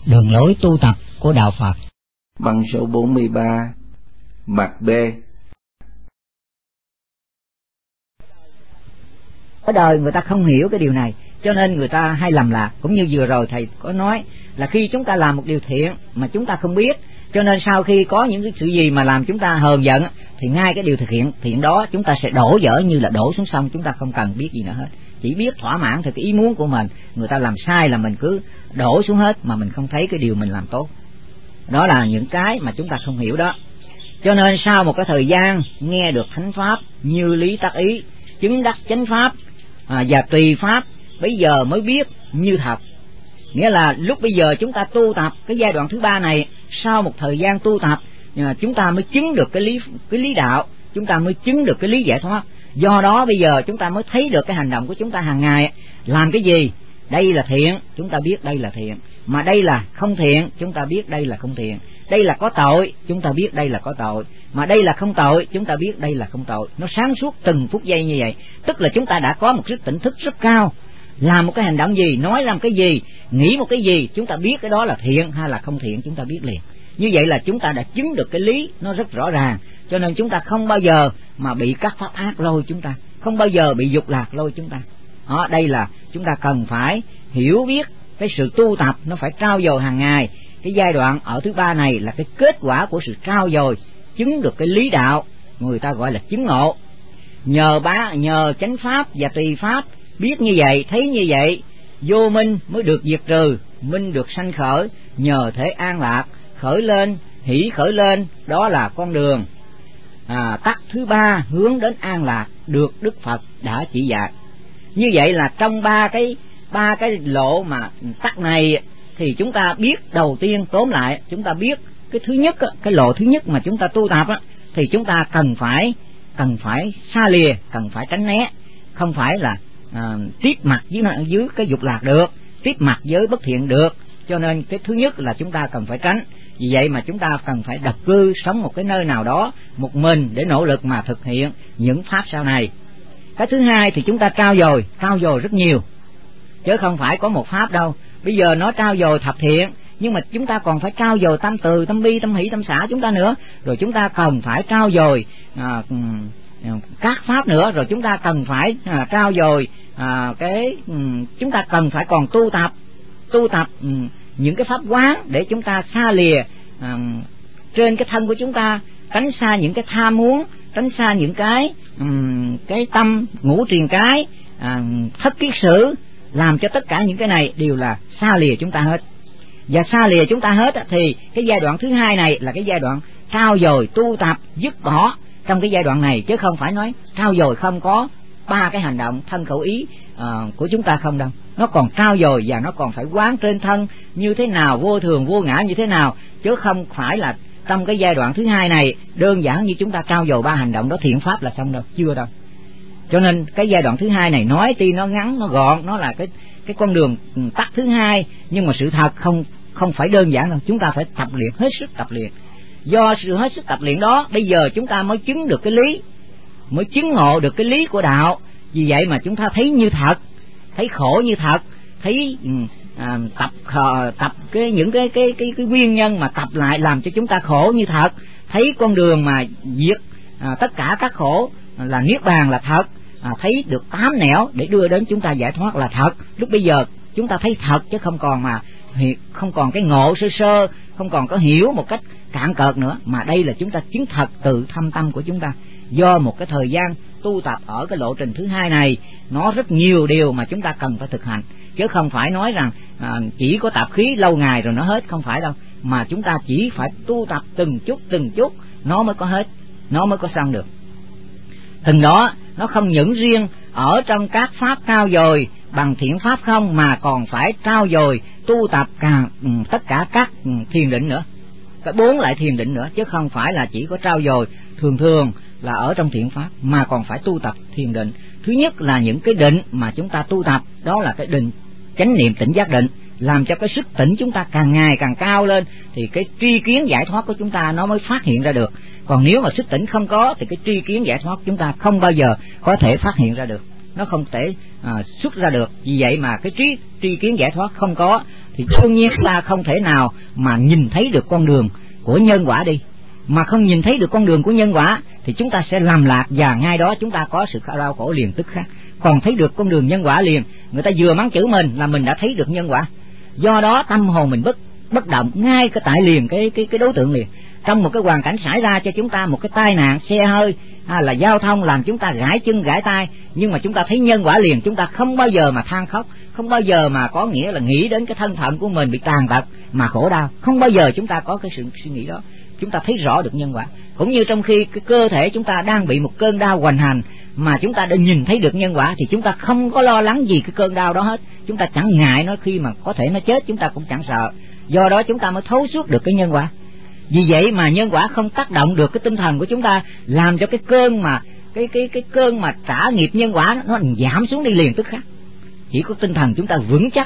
đường lối tu tập của Đạo Phật. Bằng số 43, mặt B. Ở đời người ta không hiểu cái điều này, cho nên người ta hay lầm lạc. Cũng như vừa rồi thầy có nói là khi chúng ta làm một điều thiện mà chúng ta không biết, cho nên sau khi có những cái sự gì mà làm chúng ta hờn giận, thì ngay cái điều thực hiện thiện đó chúng ta sẽ đổ dở như là đổ xuống sông. Chúng ta không cần biết gì nữa hết, chỉ biết thỏa mãn theo cái ý muốn của mình. Người ta làm sai là mình cứ đổ xuống hết, mà mình không thấy cái điều mình làm tốt. Đó là những cái mà chúng ta không hiểu đó. Cho nên sau một cái thời gian nghe được thánh pháp như lý tác ý, chứng đắc chánh pháp và tùy pháp, bây giờ mới biết như thật. Nghĩa là lúc bây giờ chúng ta tu tập cái giai đoạn thứ ba này, sau một thời gian tu tập chúng ta mới chứng được cái lý đạo, chúng ta mới chứng được cái lý giải thoát. Do đó bây giờ chúng ta mới thấy được cái hành động của chúng ta hàng ngày làm cái gì. Đây là thiện, chúng ta biết đây là thiện, mà đây là không thiện, chúng ta biết đây là không thiện. Đây là có tội, chúng ta biết đây là có tội, mà đây là không tội, chúng ta biết đây là không tội. Nó sáng suốt từng phút giây như vậy. Tức là chúng ta đã có một sức tỉnh thức rất cao. Làm một cái hành động gì, nói làm cái gì, nghĩ một cái gì, chúng ta biết cái đó là thiện hay là không thiện, chúng ta biết liền. Như vậy là chúng ta đã chứng được cái lý nó rất rõ ràng. Cho nên chúng ta không bao giờ mà bị các pháp ác lôi chúng ta, không bao giờ bị dục lạc lôi chúng ta. Đó, đây là chúng ta cần phải hiểu biết cái sự tu tập nó phải trau dồi hàng ngày. Cái giai đoạn ở thứ ba này là cái kết quả của sự trau dồi chứng được cái lý đạo, người ta gọi là chứng ngộ. Nhờ chánh pháp và tùy pháp biết như vậy, thấy như vậy, vô minh mới được diệt trừ, minh được sanh khởi, nhờ thế an lạc, khởi lên, hỷ khởi lên. Đó là con đường tắt thứ ba hướng đến an lạc, được Đức Phật đã chỉ dạy. Như vậy là trong ba cái lộ mà tắt này thì chúng ta biết, đầu tiên tóm lại chúng ta biết cái thứ nhất, cái lộ thứ nhất mà chúng ta tu tập thì chúng ta cần phải xa lìa, cần phải tránh né, không phải là tiếp mặt dưới cái dục lạc được, tiếp mặt với bất thiện được. Cho nên cái thứ nhất là chúng ta cần phải tránh. Vì vậy mà chúng ta cần phải độc cư sống một cái nơi nào đó một mình để nỗ lực mà thực hiện những pháp sau này. Cái thứ hai thì chúng ta trau dồi rất nhiều, chứ không phải có một pháp đâu. Bây giờ nó trau dồi thập thiện, nhưng mà chúng ta còn phải trau dồi tâm từ, tâm bi, tâm hỷ, tâm xả chúng ta nữa. Rồi chúng ta cần phải trau dồi các pháp nữa. Rồi chúng ta cần phải trau dồi chúng ta cần phải còn tu tập những cái pháp quán để chúng ta xa lìa trên cái thân của chúng ta, tránh xa những cái tham muốn, tránh xa những cái tâm ngũ triền cái, thất kiết sử, làm cho tất cả những cái này đều là xa lìa chúng ta hết. Và xa lìa chúng ta hết thì cái giai đoạn thứ hai này là cái giai đoạn trau dồi tu tập dứt bỏ trong cái giai đoạn này, chứ không phải nói trau dồi không có ba cái hành động thân khẩu ý của chúng ta không đâu. Nó còn trau dồi và nó còn phải quán trên thân như thế nào, vô thường vô ngã như thế nào, chứ không phải là trong cái giai đoạn thứ hai này đơn giản như chúng ta trau dồi ba hành động đó thiện pháp là xong đâu, chưa đâu. Cho nên cái giai đoạn thứ hai này nói tuy nó ngắn, nó gọn, nó là cái con đường tắt thứ hai, nhưng mà sự thật không phải đơn giản đâu. Chúng ta phải tập luyện, hết sức tập luyện. Do sự hết sức tập luyện đó, bây giờ chúng ta mới chứng được cái lý, mới chứng ngộ được cái lý của đạo. Vì vậy mà chúng ta thấy như thật, thấy khổ như thật, thấy tập những cái nguyên nhân mà tập lại làm cho chúng ta khổ như thật, thấy con đường mà diệt tất cả các khổ là niết bàn là thật, thấy được 8 nẻo để đưa đến chúng ta giải thoát là thật. Lúc bây giờ chúng ta thấy thật, chứ không còn cái ngộ sơ, không còn có hiểu một cách cạn cợt nữa, mà đây là chúng ta chứng thật từ thâm tâm của chúng ta. Do một cái thời gian tu tập ở cái lộ trình thứ hai này, nó rất nhiều điều mà chúng ta cần phải thực hành, chứ không phải nói rằng chỉ có tập khí lâu ngày rồi nó hết, không phải đâu. Mà chúng ta chỉ phải tu tập từng chút nó mới có hết, nó mới có xong được. Từng đó nó không những riêng ở trong các pháp trau dồi bằng thiện pháp không, mà còn phải trau dồi tu tập tất cả các thiền định nữa, cái 4 loại thiền định nữa, chứ không phải là chỉ có trau dồi thường là ở trong thiện pháp, mà còn phải tu tập thiền định. Thứ nhất là những cái định mà chúng ta tu tập, đó là cái định chánh niệm tỉnh giác định, làm cho cái sức tỉnh chúng ta càng ngày càng cao lên, thì cái tri kiến giải thoát của chúng ta nó mới phát hiện ra được. Còn nếu mà sức tỉnh không có thì cái tri kiến giải thoát chúng ta không bao giờ có thể phát hiện ra được. nó không thể xuất ra được. Vì vậy mà cái tri kiến giải thoát không có, thì đương nhiên ta không thể nào mà nhìn thấy được con đường của nhân quả đi. Mà không nhìn thấy được con đường của nhân quả thì chúng ta sẽ lầm lạc, và ngay đó chúng ta có sự đau khổ liền tức khắc. Còn thấy được con đường nhân quả liền, người ta vừa mắng chửi mình là mình đã thấy được nhân quả. Do đó tâm hồn mình bất động ngay cái tại liền cái đối tượng liền. Trong một cái hoàn cảnh xảy ra cho chúng ta một cái tai nạn xe hơi hay là giao thông làm chúng ta gãy chân gãy tay, nhưng mà chúng ta thấy nhân quả liền, chúng ta không bao giờ mà than khóc, không bao giờ mà có nghĩa là nghĩ đến cái thân phận của mình bị tàn tật mà khổ đau, không bao giờ chúng ta có cái sự suy nghĩ đó. Chúng ta thấy rõ được nhân quả. Cũng như trong khi cái cơ thể chúng ta đang bị một cơn đau hoành hành mà chúng ta đã nhìn thấy được nhân quả, thì chúng ta không có lo lắng gì cái cơn đau đó hết. Chúng ta chẳng ngại nó, khi mà có thể nó chết chúng ta cũng chẳng sợ. Do đó chúng ta mới thấu suốt được cái nhân quả. Vì vậy mà nhân quả không tác động được cái tinh thần của chúng ta, làm cho cái cơn mà cái cơn mà trả nghiệp nhân quả nó giảm xuống đi liền tức khắc. Chỉ có tinh thần chúng ta vững chắc,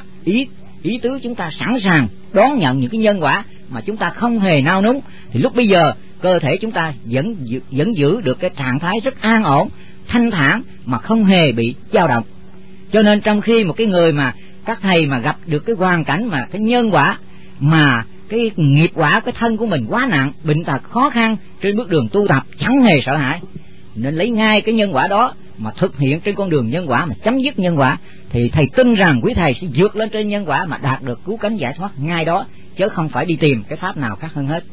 ý tứ chúng ta sẵn sàng đón nhận những cái nhân quả mà chúng ta không hề nao núng, thì lúc bây giờ cơ thể chúng ta vẫn giữ được cái trạng thái rất an ổn, thanh thản mà không hề bị dao động. Cho nên trong khi một cái người mà các thầy mà gặp được cái hoàn cảnh mà cái nhân quả mà cái nghiệp quả cái thân của mình quá nặng, bệnh tật khó khăn, trên bước đường tu tập chẳng hề sợ hãi, nên lấy ngay cái nhân quả đó mà thực hiện trên con đường nhân quả mà chấm dứt nhân quả, thì thầy tin rằng quý thầy sẽ vượt lên trên nhân quả mà đạt được cứu cánh giải thoát ngay đó, chứ không phải đi tìm cái pháp nào khác hơn hết.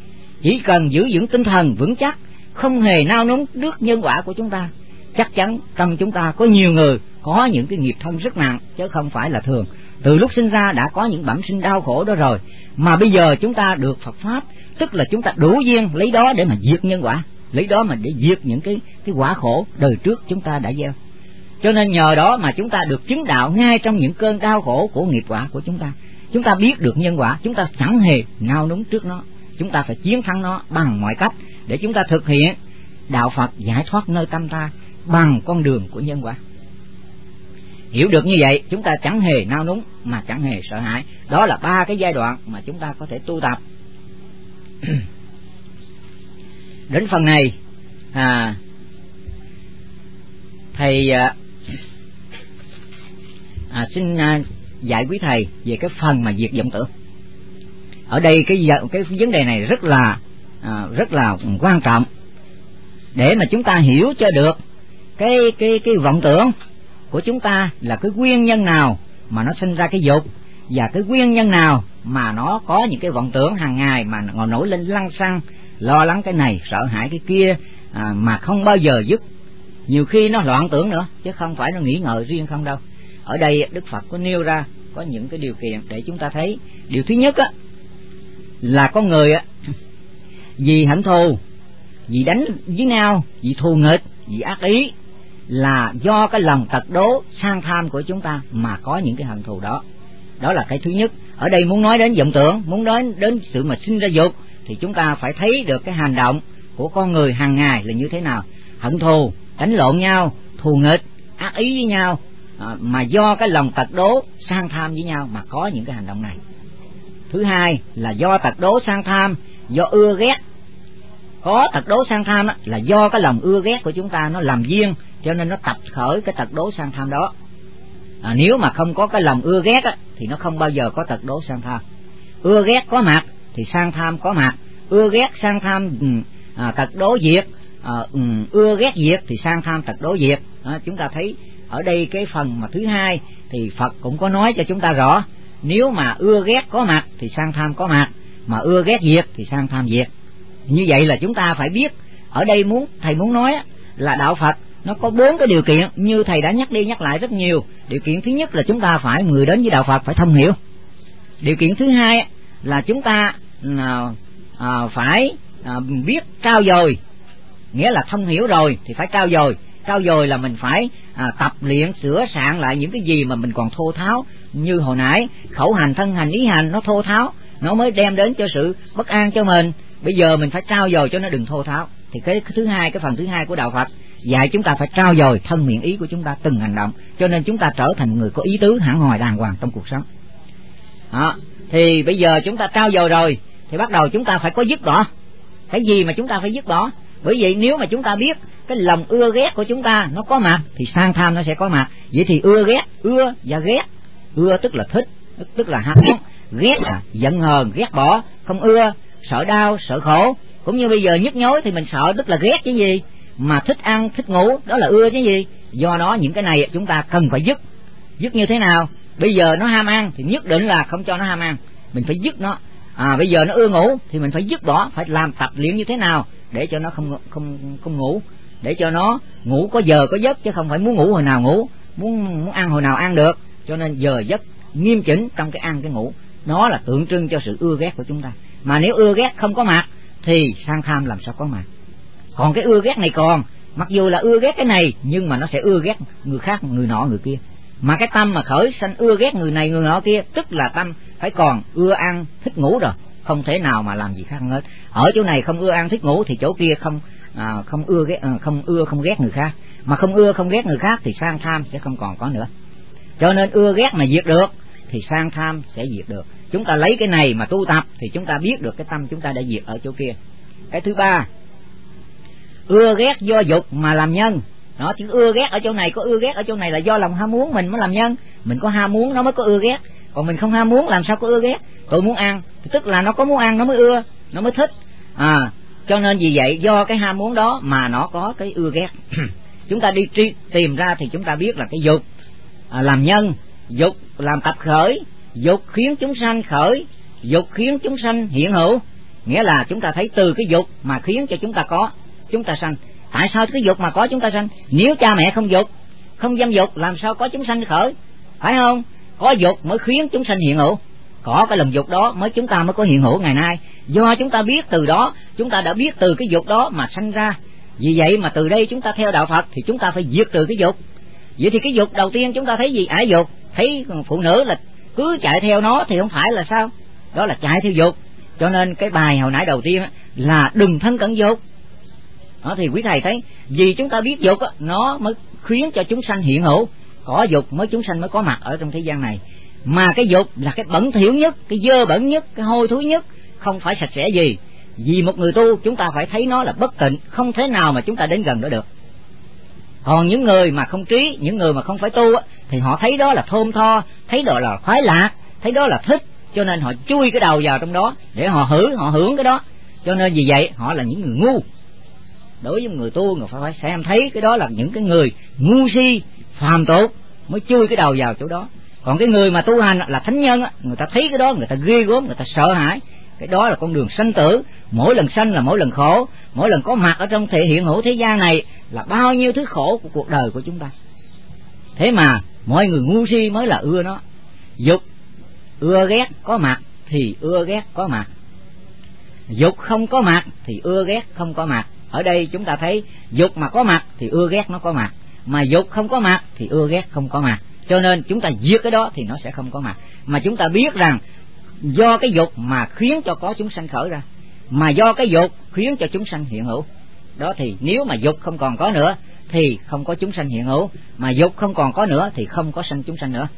Chỉ cần giữ vững tinh thần vững chắc, không hề nao núng trước nhân quả của chúng ta, chắc chắn trong chúng ta có nhiều người có những cái nghiệp thân rất nặng, chứ không phải là thường. Từ lúc sinh ra đã có những bẩm sinh đau khổ đó rồi, mà bây giờ chúng ta được Phật pháp, tức là chúng ta đủ duyên lấy đó để mà diệt nhân quả, lấy đó mà để diệt những cái quả khổ đời trước chúng ta đã gieo. Cho nên nhờ đó mà chúng ta được chứng đạo ngay trong những cơn đau khổ của nghiệp quả của chúng ta. Chúng ta biết được nhân quả, chúng ta chẳng hề nao núng trước nó, chúng ta phải chiến thắng nó bằng mọi cách để chúng ta thực hiện đạo Phật giải thoát nơi tâm ta bằng con đường của nhân quả. Hiểu được như vậy, chúng ta chẳng hề nao núng mà chẳng hề sợ hãi. Đó là 3 cái giai đoạn mà chúng ta có thể tu tập. Đến phần này thầy xin dạy quý thầy về cái phần mà diệt vọng tưởng. Ở đây cái vấn đề này rất là quan trọng để mà chúng ta hiểu cho được cái vọng tưởng của chúng ta là cái nguyên nhân nào mà nó sinh ra cái dục, và cái nguyên nhân nào mà nó có những cái vọng tưởng hàng ngày mà ngồi nổi lên lăng xăng, lo lắng cái này sợ hãi cái kia mà không bao giờ dứt. Nhiều khi nó loạn tưởng nữa, chứ không phải nó nghĩ ngợi riêng không đâu. Ở đây Đức Phật có nêu ra có những cái điều kiện để chúng ta thấy. Điều thứ nhất là con người vì hận thù, vì đánh với nhau, vì thù nghịch, vì ác ý, là do cái lòng tật đố sang tham của chúng ta mà có những cái hận thù đó. Đó là cái thứ nhất. Ở đây muốn nói đến vọng tưởng, muốn nói đến sự mà sinh ra dục, thì chúng ta phải thấy được cái hành động của con người hàng ngày là như thế nào. Hận thù, đánh lộn nhau, thù nghịch, ác ý với nhau, mà do cái lòng tật đố sang tham với nhau mà có những cái hành động này. Thứ hai là do tật đố sang tham, do ưa ghét. Có tật đố sang tham là do cái lòng ưa ghét của chúng ta nó làm duyên, cho nên nó tập khởi cái tật đố sang tham đó. Nếu mà không có cái lòng ưa ghét thì nó không bao giờ có tật đố sang tham. Ưa ghét có mặt thì sang tham có mặt. Ưa ghét sang tham tật đố diệt, ưa ghét diệt thì sang tham tật đố diệt. Chúng ta thấy ở đây cái phần mà thứ hai thì Phật cũng có nói cho chúng ta rõ. Nếu mà ưa ghét có mặt thì sang tham có mặt, mà ưa ghét diệt thì sang tham diệt. Như vậy là chúng ta phải biết. Ở đây thầy muốn nói là đạo Phật nó có 4 cái điều kiện, như thầy đã nhắc đi nhắc lại rất nhiều. Điều kiện thứ nhất là chúng ta phải, người đến với đạo Phật phải thông hiểu. Điều kiện thứ hai là chúng ta phải biết trau dồi, nghĩa là thông hiểu rồi thì phải trau dồi. Trau dồi là mình phải tập luyện sửa soạn lại những cái gì mà mình còn thô tháo. Như hồi nãy khẩu hành, thân hành, ý hành nó thô tháo, nó mới đem đến cho sự bất an cho mình. Bây giờ mình phải trau dồi cho nó đừng thô tháo. Thì cái thứ hai, cái phần thứ hai của đạo Phật dạy chúng ta phải trau dồi thân miệng ý của chúng ta từng hành động, cho nên chúng ta trở thành người có ý tứ hẳn hoi đàng hoàng trong cuộc sống. Thì bây giờ chúng ta trau dồi rồi thì bắt đầu chúng ta phải có dứt bỏ. Cái gì mà chúng ta phải dứt bỏ? Bởi vậy nếu mà chúng ta biết cái lòng ưa ghét của chúng ta nó có mặt thì sang tham nó sẽ có mặt. Vậy thì ưa và ghét. Ưa tức là thích, tức là ham muốn. Ghét là giận hờn, ghét bỏ, không ưa, sợ đau, sợ khổ. Cũng như bây giờ nhức nhối thì mình sợ, tức là ghét chứ gì. Mà thích ăn, thích ngủ, đó là ưa chứ gì. Do đó những cái này chúng ta cần phải dứt. Dứt như thế nào? Bây giờ nó ham ăn thì nhất định là không cho nó ham ăn, mình phải dứt nó. Bây giờ nó ưa ngủ thì mình phải dứt bỏ, phải làm tập luyện như thế nào để cho nó không ngủ, để cho nó ngủ có giờ có giấc, chứ không phải muốn ngủ hồi nào ngủ, muốn ăn hồi nào ăn được. Cho nên giờ giấc nghiêm chỉnh trong cái ăn cái ngủ, nó là tượng trưng cho sự ưa ghét của chúng ta. Mà nếu ưa ghét không có mặt thì sang tham làm sao có mặt. Còn cái ưa ghét này còn, mặc dù là ưa ghét cái này nhưng mà nó sẽ ưa ghét người khác, người nọ người kia. Mà cái tâm mà khởi sanh ưa ghét người này người nọ kia, tức là tâm phải còn ưa ăn thích ngủ rồi, không thể nào mà làm gì khác hết. Ở chỗ này không ưa ăn thích ngủ thì chỗ kia không ưa không ghét người khác. Mà không ưa không ghét người khác thì sang tham sẽ không còn có nữa. Cho nên ưa ghét mà diệt được thì sang tham sẽ diệt được. Chúng ta lấy cái này mà tu tập thì chúng ta biết được cái tâm chúng ta đã diệt ở chỗ kia. Cái thứ ba, ưa ghét do dục mà làm nhân. Đó, chứ ưa ghét ở chỗ này, có ưa ghét ở chỗ này là do lòng ham muốn mình mới làm nhân. Mình có ham muốn nó mới có ưa ghét, còn mình không ham muốn làm sao có ưa ghét. Tôi muốn ăn thì tức là nó có muốn ăn nó mới ưa, nó mới thích. Cho nên vì vậy do cái ham muốn đó mà nó có cái ưa ghét. Chúng ta đi tìm ra thì chúng ta biết là cái dục làm nhân, dục làm tập khởi, dục khiến chúng sanh khởi, dục khiến chúng sanh hiện hữu. Nghĩa là chúng ta thấy từ cái dục mà khiến cho chúng ta có, chúng ta sanh. Tại sao cái dục mà có chúng ta sanh? Nếu cha mẹ không dục, không dâm dục làm sao có chúng sanh khởi, phải không? Có dục mới khiến chúng sanh hiện hữu, có cái lòng dục đó mới chúng ta mới có hiện hữu ngày nay. Do chúng ta biết từ đó, chúng ta đã biết từ cái dục đó mà sanh ra. Vì vậy mà từ đây chúng ta theo đạo Phật thì chúng ta phải diệt trừ cái dục. Vậy thì cái dục đầu tiên chúng ta thấy gì? Ái dục. Thấy phụ nữ là cứ chạy theo nó thì không phải là sao? Đó là chạy theo dục. Cho nên cái bài hồi nãy đầu tiên là đừng thân cận dục. Đó thì quý thầy thấy, vì chúng ta biết dục nó mới khiến cho chúng sanh hiện hữu, có dục mới chúng sanh mới có mặt ở trong thế gian này. Mà cái dục là cái bẩn thỉu nhất, cái dơ bẩn nhất, cái hôi thối nhất, không phải sạch sẽ gì. Vì một người tu chúng ta phải thấy nó là bất tịnh, không thể nào mà chúng ta đến gần đó được. Còn những người mà không trí, những người mà không phải tu thì họ thấy đó là thơm tho, thấy đó là khoái lạc, thấy đó là thích, cho nên họ chui cái đầu vào trong đó để họ hưởng cái đó. Cho nên vì vậy họ là những người ngu. Đối với người tu, người phải xem thấy cái đó là những cái người ngu si, phàm tục mới chui cái đầu vào chỗ đó. Còn cái người mà tu hành là thánh nhân, người ta thấy cái đó, người ta ghê gớm, người ta sợ hãi. Cái đó là con đường sanh tử, mỗi lần sanh là mỗi lần khổ, mỗi lần có mặt ở trong thể hiện hữu thế gian này là bao nhiêu thứ khổ của cuộc đời của chúng ta. Thế mà mọi người ngu si mới là ưa nó. Dục ưa ghét có mặt thì ưa ghét có mặt, dục không có mặt thì ưa ghét không có mặt. Ở đây chúng ta thấy dục mà có mặt thì ưa ghét nó có mặt, mà dục không có mặt thì ưa ghét không có mặt. Cho nên chúng ta diệt cái đó thì nó sẽ không có mặt. Mà chúng ta biết rằng do cái dục mà khiến cho có chúng sanh khởi ra, mà do cái dục khiến cho chúng sanh hiện hữu. Đó thì nếu mà dục không còn có nữa thì không có chúng sanh hiện hữu, mà dục không còn có nữa thì không có sanh chúng sanh nữa.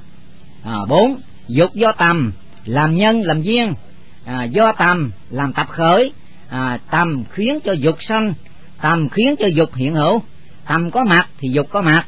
4. Dục do tầm làm nhân làm duyên, do tầm làm tập khởi, tầm khiến cho dục sanh, tầm khiến cho dục hiện hữu. Tầm có mặt thì dục có mặt.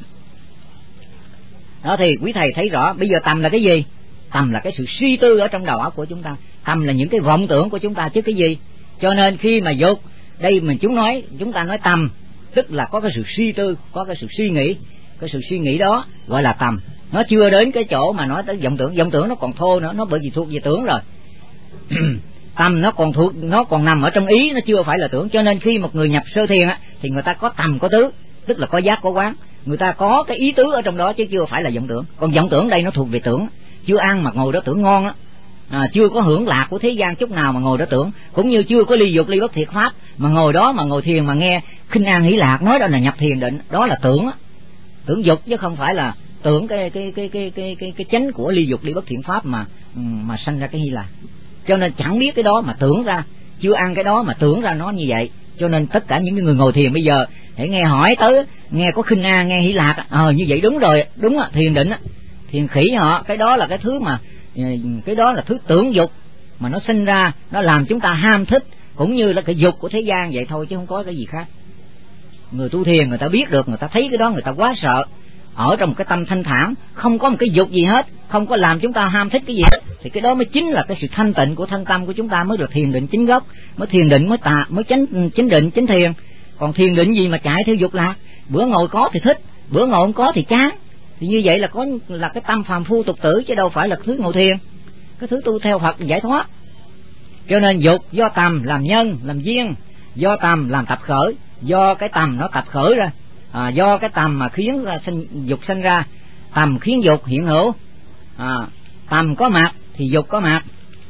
Đó thì quý thầy thấy rõ. Bây giờ tầm là cái gì? Tầm là cái sự suy tư ở trong đầu óc của chúng ta. Tầm là những cái vọng tưởng của chúng ta chứ cái gì. Cho nên khi mà dục, đây mình chúng ta nói tầm, tức là có cái sự suy tư, có cái sự suy nghĩ. Cái sự suy nghĩ đó gọi là tầm. Nó chưa đến cái chỗ mà nói tới vọng tưởng. Vọng tưởng nó còn thô nữa, nó bởi vì thuộc về tưởng rồi. Tầm nó còn nằm ở trong ý, nó chưa phải là tưởng. Cho nên khi một người nhập sơ thiền thì người ta có tầm có tứ, tức là có giác có quán. Người ta có cái ý tứ ở trong đó chứ chưa phải là vọng tưởng. Còn vọng tưởng đây nó thuộc về tưởng. Chưa ăn mà ngồi đó tưởng ngon chưa có hưởng lạc của thế gian chút nào mà ngồi đó tưởng. Cũng như chưa có ly dục ly bất thiệt pháp mà ngồi đó mà ngồi thiền mà nghe khinh an hỷ lạc nói đó là nhập thiền định, đó là tưởng tưởng dục chứ không phải là tưởng cái chánh của ly dục ly bất thiện pháp mà sanh ra cái hy lạc. Cho nên chẳng biết cái đó mà tưởng ra, chưa ăn cái đó mà tưởng ra nó như vậy. Cho nên tất cả những người ngồi thiền bây giờ hãy nghe hỏi tới, nghe có khinh an nghe hỷ lạc như vậy đúng rồi, đúng thiền định thiền khỉ họ, cái đó là cái thứ mà cái đó là thứ tưởng dục mà nó sinh ra, nó làm chúng ta ham thích, cũng như là cái dục của thế gian vậy thôi chứ không có cái gì khác. người tu thiền người ta biết được, người ta thấy cái đó người ta quá sợ, ở trong một cái tâm thanh thản, không có một cái dục gì hết, không có làm chúng ta ham thích cái gì hết, thì cái đó mới chính là cái sự thanh tịnh của thân tâm của chúng ta, mới được thiền định chính gốc, mới thiền định mới chánh định chánh thiền. Còn thiền định gì mà chạy theo dục lạc, bữa ngồi có thì thích, bữa ngồi không có thì chán, thì như vậy là cái tâm phàm phu tục tử, chứ đâu phải là thứ ngồi thiền, cái thứ tu theo Phật giải thoát. Cho nên dục do tầm làm nhân làm duyên, do tầm làm tập khởi, do cái tầm nó tập khởi ra, do cái tầm mà khiến dục sinh ra, tầm khiến dục hiện hữu, tầm có mặt thì dục có mặt.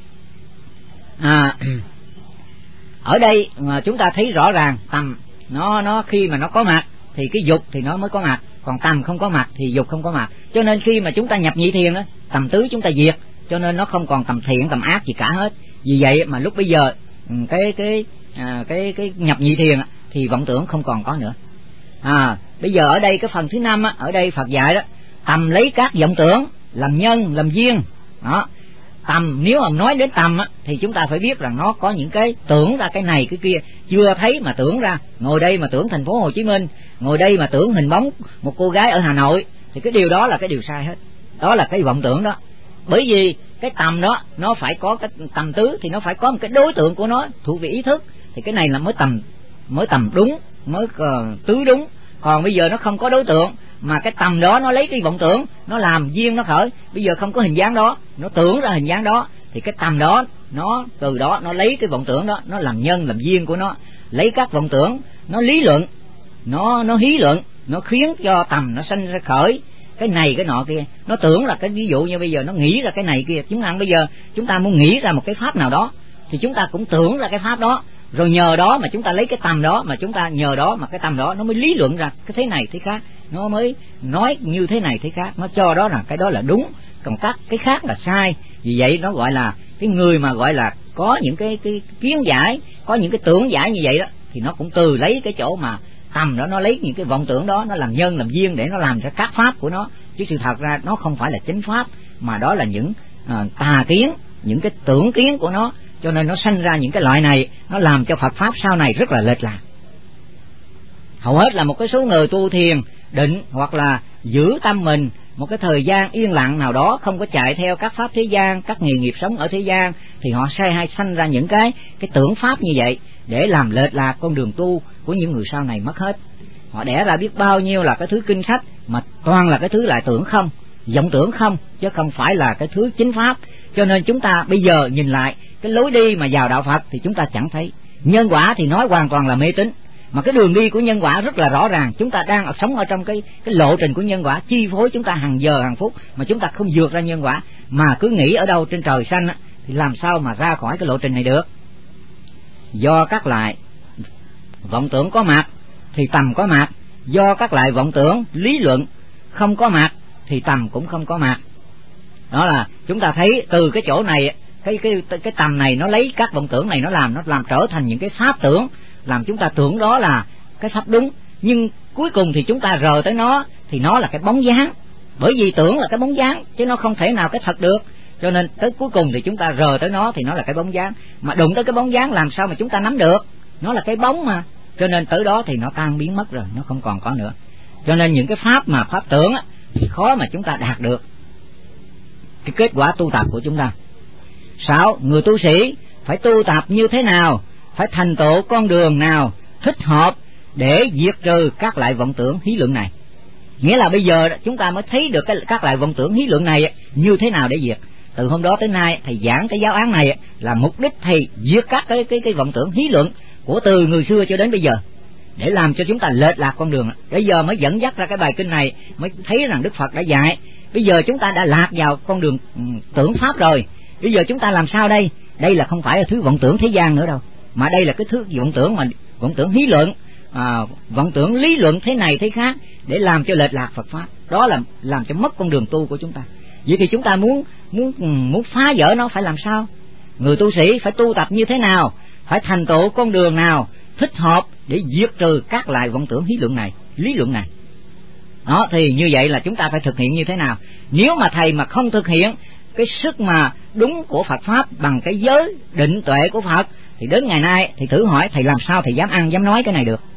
Ở đây mà chúng ta thấy rõ ràng tầm nó khi mà nó có mặt thì cái dục thì nó mới có mặt, còn tầm không có mặt thì dục không có mặt. Cho nên khi mà chúng ta nhập nhị thiền đó, tầm tứ chúng ta diệt, cho nên nó không còn tầm thiện tầm ác gì cả hết. Vì vậy mà lúc bây giờ cái nhập nhị thiền thì vọng tưởng không còn có nữa. Bây giờ ở đây cái phần thứ 5 ở đây Phật dạy đó, tầm lấy các vọng tưởng làm nhân làm duyên. Đó, tầm nếu mà nói đến tầm thì chúng ta phải biết rằng nó có những cái tưởng ra cái này cái kia, chưa thấy mà tưởng ra, ngồi đây mà tưởng thành phố Hồ Chí Minh, ngồi đây mà tưởng hình bóng một cô gái ở Hà Nội, thì cái điều đó là cái điều sai hết. Đó là cái vọng tưởng đó. Bởi vì cái tầm đó nó phải có cái tầm tứ, thì nó phải có một cái đối tượng của nó thuộc về ý thức, thì cái này là mới tầm đúng, mới tứ đúng. Còn bây giờ nó không có đối tượng, mà cái tầm đó nó lấy cái vọng tưởng, nó làm duyên nó khởi. Bây giờ không có hình dáng đó, nó tưởng ra hình dáng đó, thì cái tầm đó nó từ đó nó lấy cái vọng tưởng đó, nó làm nhân làm duyên của nó, lấy các vọng tưởng nó lý luận, nó hí luận, nó khiến cho tầm nó sanh ra khởi cái này cái nọ kia. Nó tưởng là cái ví dụ như bây giờ nó nghĩ ra cái này kia, bây giờ chúng ta muốn nghĩ ra một cái pháp nào đó thì chúng ta cũng tưởng ra cái pháp đó, rồi nhờ đó mà chúng ta lấy cái tầm đó, mà chúng ta nhờ đó mà cái tầm đó nó mới lý luận ra cái thế này thế khác, nó mới nói như thế này thế khác, nó cho đó là cái đó là đúng, còn cái khác là sai. Vì vậy nó gọi là cái người mà gọi là có những cái kiến giải, có những cái tưởng giải như vậy đó, thì nó cũng từ lấy cái chỗ mà tầm đó, nó lấy những cái vọng tưởng đó, nó làm nhân làm duyên để nó làm ra các pháp của nó, chứ sự thật ra nó không phải là chánh pháp, mà đó là những tà kiến, những cái tưởng kiến của nó. Cho nên nó sanh ra những cái loại này, nó làm cho Phật pháp sau này rất là lệch lạc. Hầu hết là một cái số người tu thiền định, hoặc là giữ tâm mình một cái thời gian yên lặng nào đó, không có chạy theo các pháp thế gian, các nghề nghiệp sống ở thế gian, thì họ hay sanh ra những cái tưởng pháp như vậy, để làm lệch lạc con đường tu của những người sau này mất hết. Họ đẻ ra biết bao nhiêu là cái thứ kinh sách, mà toàn là cái thứ lại tưởng không, vọng tưởng không, chứ không phải là cái thứ chính pháp. Cho nên chúng ta bây giờ nhìn lại cái lối đi mà vào đạo Phật thì chúng ta chẳng thấy. Nhân quả thì nói hoàn toàn là mê tín, mà cái đường đi của nhân quả rất là rõ ràng. Chúng ta đang sống ở trong cái lộ trình của nhân quả chi phối chúng ta hàng giờ hàng phút, mà chúng ta không vượt ra nhân quả, mà cứ nghĩ ở đâu trên trời xanh thì làm sao mà ra khỏi cái lộ trình này được. Do các loại vọng tưởng có mặt thì tầm có mặt, do các loại vọng tưởng lý luận không có mặt thì tầm cũng không có mặt. Đó là chúng ta thấy từ cái chỗ này, cái tầm này nó lấy các vọng tưởng này, nó làm trở thành những cái pháp tưởng, làm chúng ta tưởng đó là cái pháp đúng, nhưng cuối cùng thì chúng ta rờ tới nó thì nó là cái bóng dáng, bởi vì tưởng là cái bóng dáng chứ nó không thể nào cái thật được. Cho nên tới cuối cùng thì chúng ta rờ tới nó thì nó là cái bóng dáng, mà đụng tới cái bóng dáng làm sao mà chúng ta nắm được, nó là cái bóng mà. Cho nên tới đó thì nó tan biến mất rồi, nó không còn có nữa. Cho nên những cái pháp mà pháp tưởng thì khó mà chúng ta đạt được cái kết quả tu tập của chúng ta. 6. Người tu sĩ phải tu tập như thế nào, phải thành tựu con đường nào thích hợp để diệt trừ các loại vọng tưởng hí luận này. Nghĩa là bây giờ chúng ta mới thấy được các loại vọng tưởng hí luận này như thế nào để diệt. Từ hôm đó tới nay thầy giảng cái giáo án này là mục đích thầy diệt các cái vọng tưởng hí luận của từ người xưa cho đến bây giờ, để làm cho chúng ta lệch lạc con đường. Bây giờ mới dẫn dắt ra cái bài kinh này, mới thấy rằng Đức Phật đã dạy. Bây giờ chúng ta đã lạc vào con đường tưởng pháp rồi. Bây giờ chúng ta làm sao đây? Đây là không phải là thứ vọng tưởng thế gian nữa đâu, mà đây là cái thứ vọng tưởng mà vọng tưởng hí luận, vọng tưởng lý luận thế này thế khác, để làm cho lệch lạc Phật pháp. Đó là làm cho mất con đường tu của chúng ta. Vậy thì chúng ta muốn phá vỡ nó phải làm sao? Người tu sĩ phải tu tập như thế nào, phải thành tựu con đường nào thích hợp để diệt trừ các loại vọng tưởng hí luận này, lý luận này. Đó, thì như vậy là chúng ta phải thực hiện như thế nào? Nếu mà thầy mà không thực hiện cái sức mà đúng của Phật pháp bằng cái giới định tuệ của Phật, thì đến ngày nay thì thử hỏi thầy làm sao thầy dám ăn dám nói cái này được?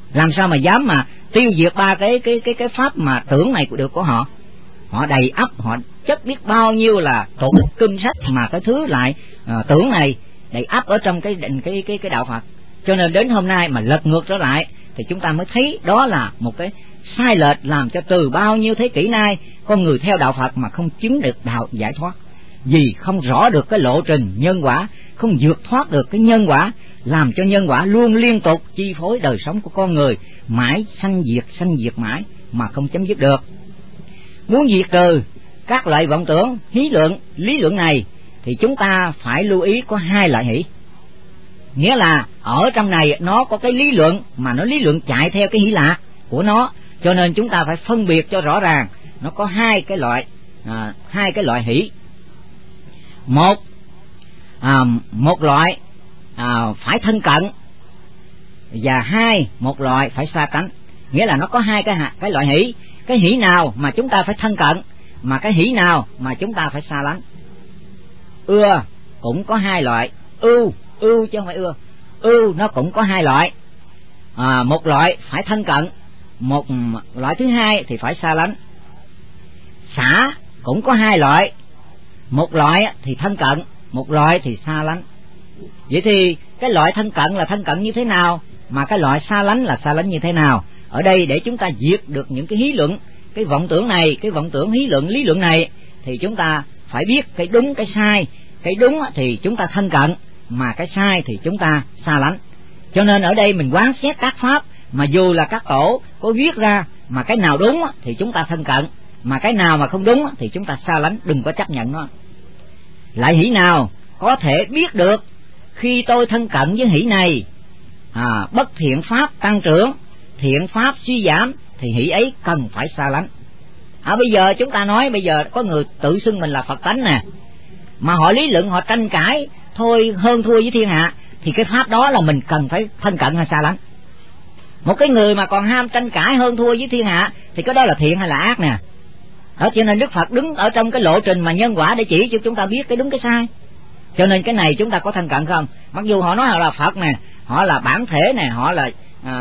Làm sao mà dám mà tiêu diệt ba cái pháp mà tưởng này được của họ. Họ đầy ắp, họ chất biết bao nhiêu là tụng kinh sách mà cái thứ lại tưởng này đầy ắp ở trong cái đạo Phật. Cho nên đến hôm nay mà lật ngược trở lại thì chúng ta mới thấy đó là một cái sai lệch, làm cho từ bao nhiêu thế kỷ nay con người theo đạo Phật mà không chứng được đạo giải thoát, vì không rõ được cái lộ trình nhân quả, không vượt thoát được cái nhân quả, làm cho nhân quả luôn liên tục chi phối đời sống của con người, mãi sanh diệt mãi mà không chấm dứt được. Muốn diệt trừ các loại vọng tưởng, lý luận này thì chúng ta phải lưu ý có hai loại hỷ. Nghĩa là ở trong này nó có cái lý luận mà nó lý luận chạy theo cái hỷ lạc của nó, cho nên chúng ta phải phân biệt cho rõ ràng. Nó có hai cái loại hỷ. Một loại phải thân cận, và một loại phải xa tránh. Nghĩa là nó có hai cái loại hỷ. Cái hỷ nào mà chúng ta phải thân cận, mà cái hỷ nào mà chúng ta phải xa lánh. Ưa cũng có hai loại, ưu chứ không phải ưa. Ưu nó cũng có hai loại, một loại phải thân cận, một loại thứ hai thì phải xa lánh. Xả cũng có hai loại, một loại thì thân cận, một loại thì xa lánh. Vậy thì cái loại thân cận là thân cận như thế nào, mà cái loại xa lánh là xa lánh như thế nào? Ở đây để chúng ta diệt được những cái hí luận, cái vọng tưởng này, cái vọng tưởng hí luận, lý luận này, thì chúng ta phải biết cái đúng cái sai. Cái đúng thì chúng ta thân cận, mà cái sai thì chúng ta xa lánh. Cho nên ở đây mình quán xét các pháp, mà dù là các tổ có viết ra, mà cái nào đúng thì chúng ta thân cận, mà cái nào mà không đúng thì chúng ta xa lánh, đừng có chấp nhận nó. Lại hỷ nào có thể biết được khi tôi thân cận với hỷ này, bất thiện pháp tăng trưởng, thiện pháp suy giảm, thì hỷ ấy cần phải xa lánh. Bây giờ chúng ta nói, bây giờ có người tự xưng mình là Phật tánh nè, mà họ lý luận, họ tranh cãi thôi hơn thua với thiên hạ, thì cái pháp đó là mình cần phải thân cận hay xa lánh? Một cái người mà còn ham tranh cãi hơn thua với thiên hạ thì cái đó là thiện hay là ác nè. Đó, cho nên Đức Phật đứng ở trong cái lộ trình mà nhân quả để chỉ cho chúng ta biết cái đúng cái sai. Cho nên cái này chúng ta có thân cận không? Mặc dù họ nói họ là Phật nè, họ là bản thể nè, họ là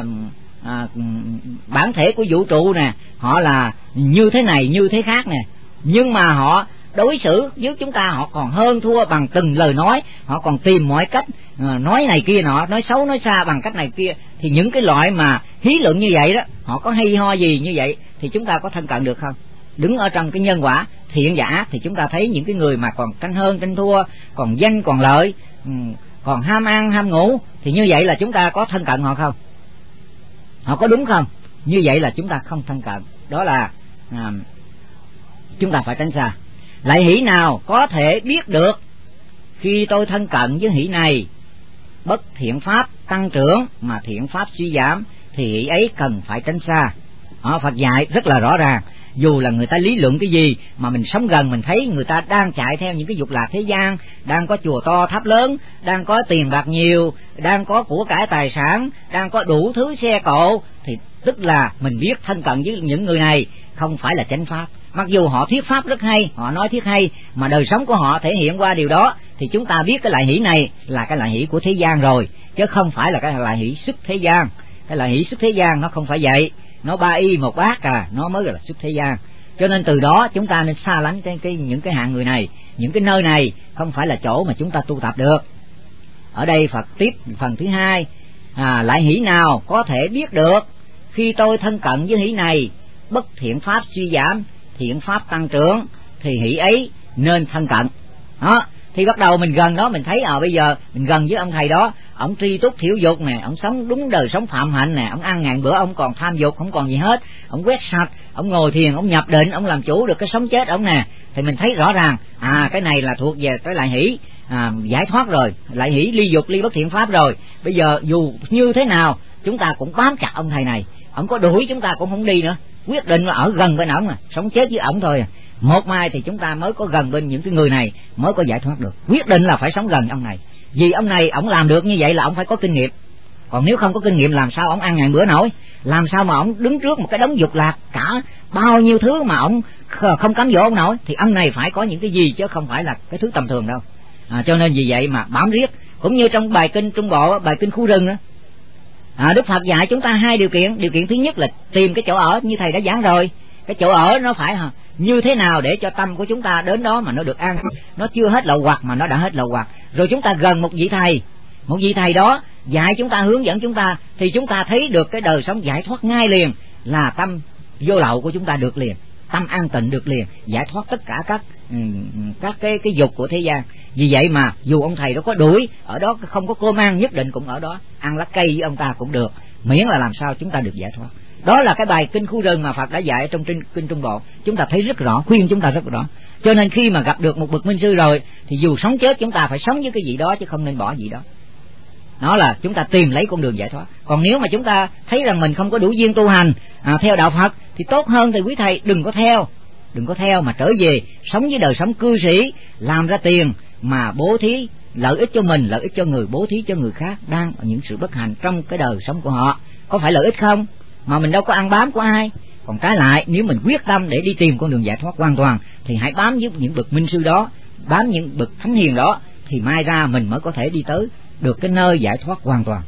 bản thể của vũ trụ nè, họ là như thế này như thế khác nè, nhưng mà họ đối xử với chúng ta họ còn hơn thua bằng từng lời nói, họ còn tìm mọi cách nói này kia nọ, nói xấu nói xa bằng cách này kia. Thì những cái loại mà hí luận như vậy đó, họ có hay ho gì như vậy thì chúng ta có thân cận được không? Đứng ở trong cái nhân quả thiện và ác thì chúng ta thấy những cái người mà còn tranh hơn tranh thua, còn danh còn lợi, còn ham ăn ham ngủ, thì như vậy là chúng ta có thân cận họ không? Họ có đúng không? Như vậy là chúng ta không thân cận, đó là chúng ta phải tránh xa. Lại hỷ nào có thể biết được khi tôi thân cận với hỷ này, bất thiện pháp tăng trưởng mà thiện pháp suy giảm, thì hỷ ấy cần phải tránh xa. Phật dạy rất là rõ ràng. Dù là người ta lý luận cái gì mà mình sống gần, mình thấy người ta đang chạy theo những cái dục lạc thế gian, đang có chùa to tháp lớn, đang có tiền bạc nhiều, đang có của cải tài sản, đang có đủ thứ xe cộ, thì tức là mình biết thân cận với những người này không phải là chánh pháp. Mặc dù họ thuyết pháp rất hay, họ nói thuyết hay, mà đời sống của họ thể hiện qua điều đó, thì chúng ta biết cái loại hỷ này là cái loại hỷ của thế gian rồi, chứ không phải là cái loại hỷ xuất thế gian. Cái loại hỷ xuất thế gian nó không phải vậy, nó ba y một bát nó mới gọi là xuất thế gian. Cho nên từ đó chúng ta nên xa lánh những cái hạng người này, những cái nơi này không phải là chỗ mà chúng ta tu tập được. Ở đây Phật tiếp phần thứ hai, lại hỷ nào có thể biết được khi tôi thân cận với hỷ này, bất thiện pháp suy giảm, thiện pháp tăng trưởng, thì hỷ ấy nên thân cận. Đó, thì bắt đầu mình gần đó, mình thấy bây giờ mình gần với ông thầy đó, ông tri túc thiểu dục nè, ông sống đúng đời sống phạm hạnh nè, ông ăn ngàn bữa, ông còn tham dục không còn gì hết, ông quét sạch, ông ngồi thiền, ông nhập định, ông làm chủ được cái sống chết ông nè, thì mình thấy rõ ràng cái này là thuộc về cái lại hỷ giải thoát rồi, lại hỷ ly dục ly bất thiện pháp rồi. Bây giờ dù như thế nào chúng ta cũng bám chặt ông thầy này, ông có đuổi chúng ta cũng không đi nữa, quyết định là ở gần bên ổng, sống chết với ổng thôi. Một mai thì chúng ta mới có gần bên những cái người này, mới có giải thoát được. Quyết định là phải sống gần ông này, vì ông này ổng làm được như vậy là ổng phải có kinh nghiệm. Còn nếu không có kinh nghiệm làm sao ổng ăn ngàn bữa nổi, làm sao mà ổng đứng trước một cái đống dục lạc cả bao nhiêu thứ mà ổng không cám dỗ ông nổi. Thì ông này phải có những cái gì chứ không phải là cái thứ tầm thường đâu. Cho nên vì vậy mà bám riết. Cũng như trong bài kinh Trung Bộ, bài kinh Khu Rừng đó, Đức Phật dạy chúng ta hai điều kiện. Điều kiện thứ nhất là tìm cái chỗ ở, như thầy đã giảng rồi. Cái chỗ ở nó phải như thế nào để cho tâm của chúng ta đến đó mà nó được an, nó chưa hết lậu hoặc mà nó đã hết lậu hoặc. Rồi chúng ta gần một vị thầy đó dạy chúng ta, hướng dẫn chúng ta, thì chúng ta thấy được cái đời sống giải thoát ngay liền, là tâm vô lậu của chúng ta được liền, tâm an tịnh được liền, giải thoát tất cả các cái dục của thế gian. Vì vậy mà dù ông thầy đó có đuổi ở đó không có cơm ăn, nhất định cũng ở đó ăn lá cây với ông ta cũng được, miễn là làm sao chúng ta được giải thoát. Đó là cái bài kinh khu rừng mà Phật đã dạy trong kinh Trung Bộ, chúng ta thấy rất rõ, khuyên chúng ta rất rõ. Cho nên khi mà gặp được một bậc minh sư rồi thì dù sống chết chúng ta phải sống với cái gì đó chứ không nên bỏ gì đó. Đó là chúng ta tìm lấy con đường giải thoát. Còn nếu mà chúng ta thấy rằng mình không có đủ duyên tu hành theo đạo Phật thì tốt hơn thì quý thầy đừng có theo mà trở về sống với đời sống cư sĩ, làm ra tiền mà bố thí lợi ích cho mình, lợi ích cho người, bố thí cho người khác đang ở những sự bất hạnh trong cái đời sống của họ. Có phải lợi ích không? Mà mình đâu có ăn bám của ai. Còn trái lại, nếu mình quyết tâm để đi tìm con đường giải thoát hoàn toàn thì hãy bám giúp những bậc minh sư đó, bám những bậc thánh hiền đó, thì mai ra mình mới có thể đi tới được cái nơi giải thoát hoàn toàn.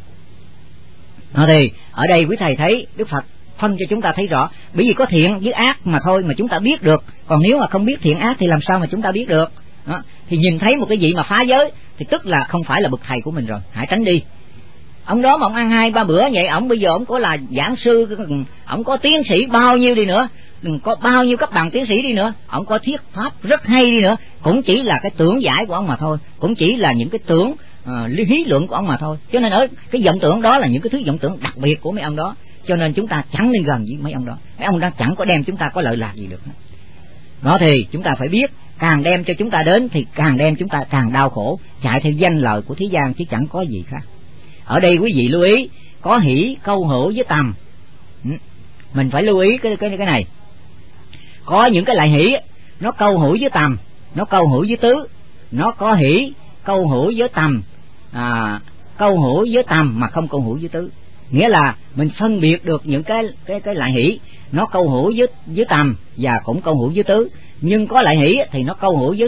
Thì ở đây quý thầy thấy Đức Phật phân cho chúng ta thấy rõ, bởi vì có thiện với ác mà thôi mà chúng ta biết được. Còn nếu mà không biết thiện ác thì làm sao mà chúng ta biết được? Thì nhìn thấy một cái gì mà phá giới thì tức là không phải là bậc thầy của mình rồi, hãy tránh đi. Ông đó mà ông ăn 2-3 bữa vậy, ông bây giờ ông có là giảng sư, ông có tiến sĩ bao nhiêu đi nữa, có bao nhiêu cấp bằng tiến sĩ đi nữa, ông có thuyết pháp rất hay đi nữa, cũng chỉ là cái tưởng giải của ông mà thôi, cũng chỉ là những cái tưởng lý luận của ông mà thôi. Cho nên ở cái vọng tưởng đó là những cái thứ vọng tưởng đặc biệt của mấy ông đó. Cho nên chúng ta chẳng nên gần với mấy ông đó. Mấy ông đó chẳng có đem chúng ta có lợi lạc gì được hết. Đó thì chúng ta phải biết, càng đem cho chúng ta đến thì càng đem chúng ta càng đau khổ, chạy theo danh lợi của thế gian chứ chẳng có gì khác. Ở đây quý vị lưu ý, có hỷ câu hữu với tầm. Mình phải lưu ý cái này. Có những cái loại hỷ nó câu hữu với tầm, nó câu hữu với tứ, nó có hỷ câu hữu với tầm, câu hữu với tầm mà không câu hữu với tứ. Nghĩa là mình phân biệt được những cái loại hỷ nó câu hữu với tầm và cũng câu hữu với tứ, nhưng có loại hỷ thì nó câu hữu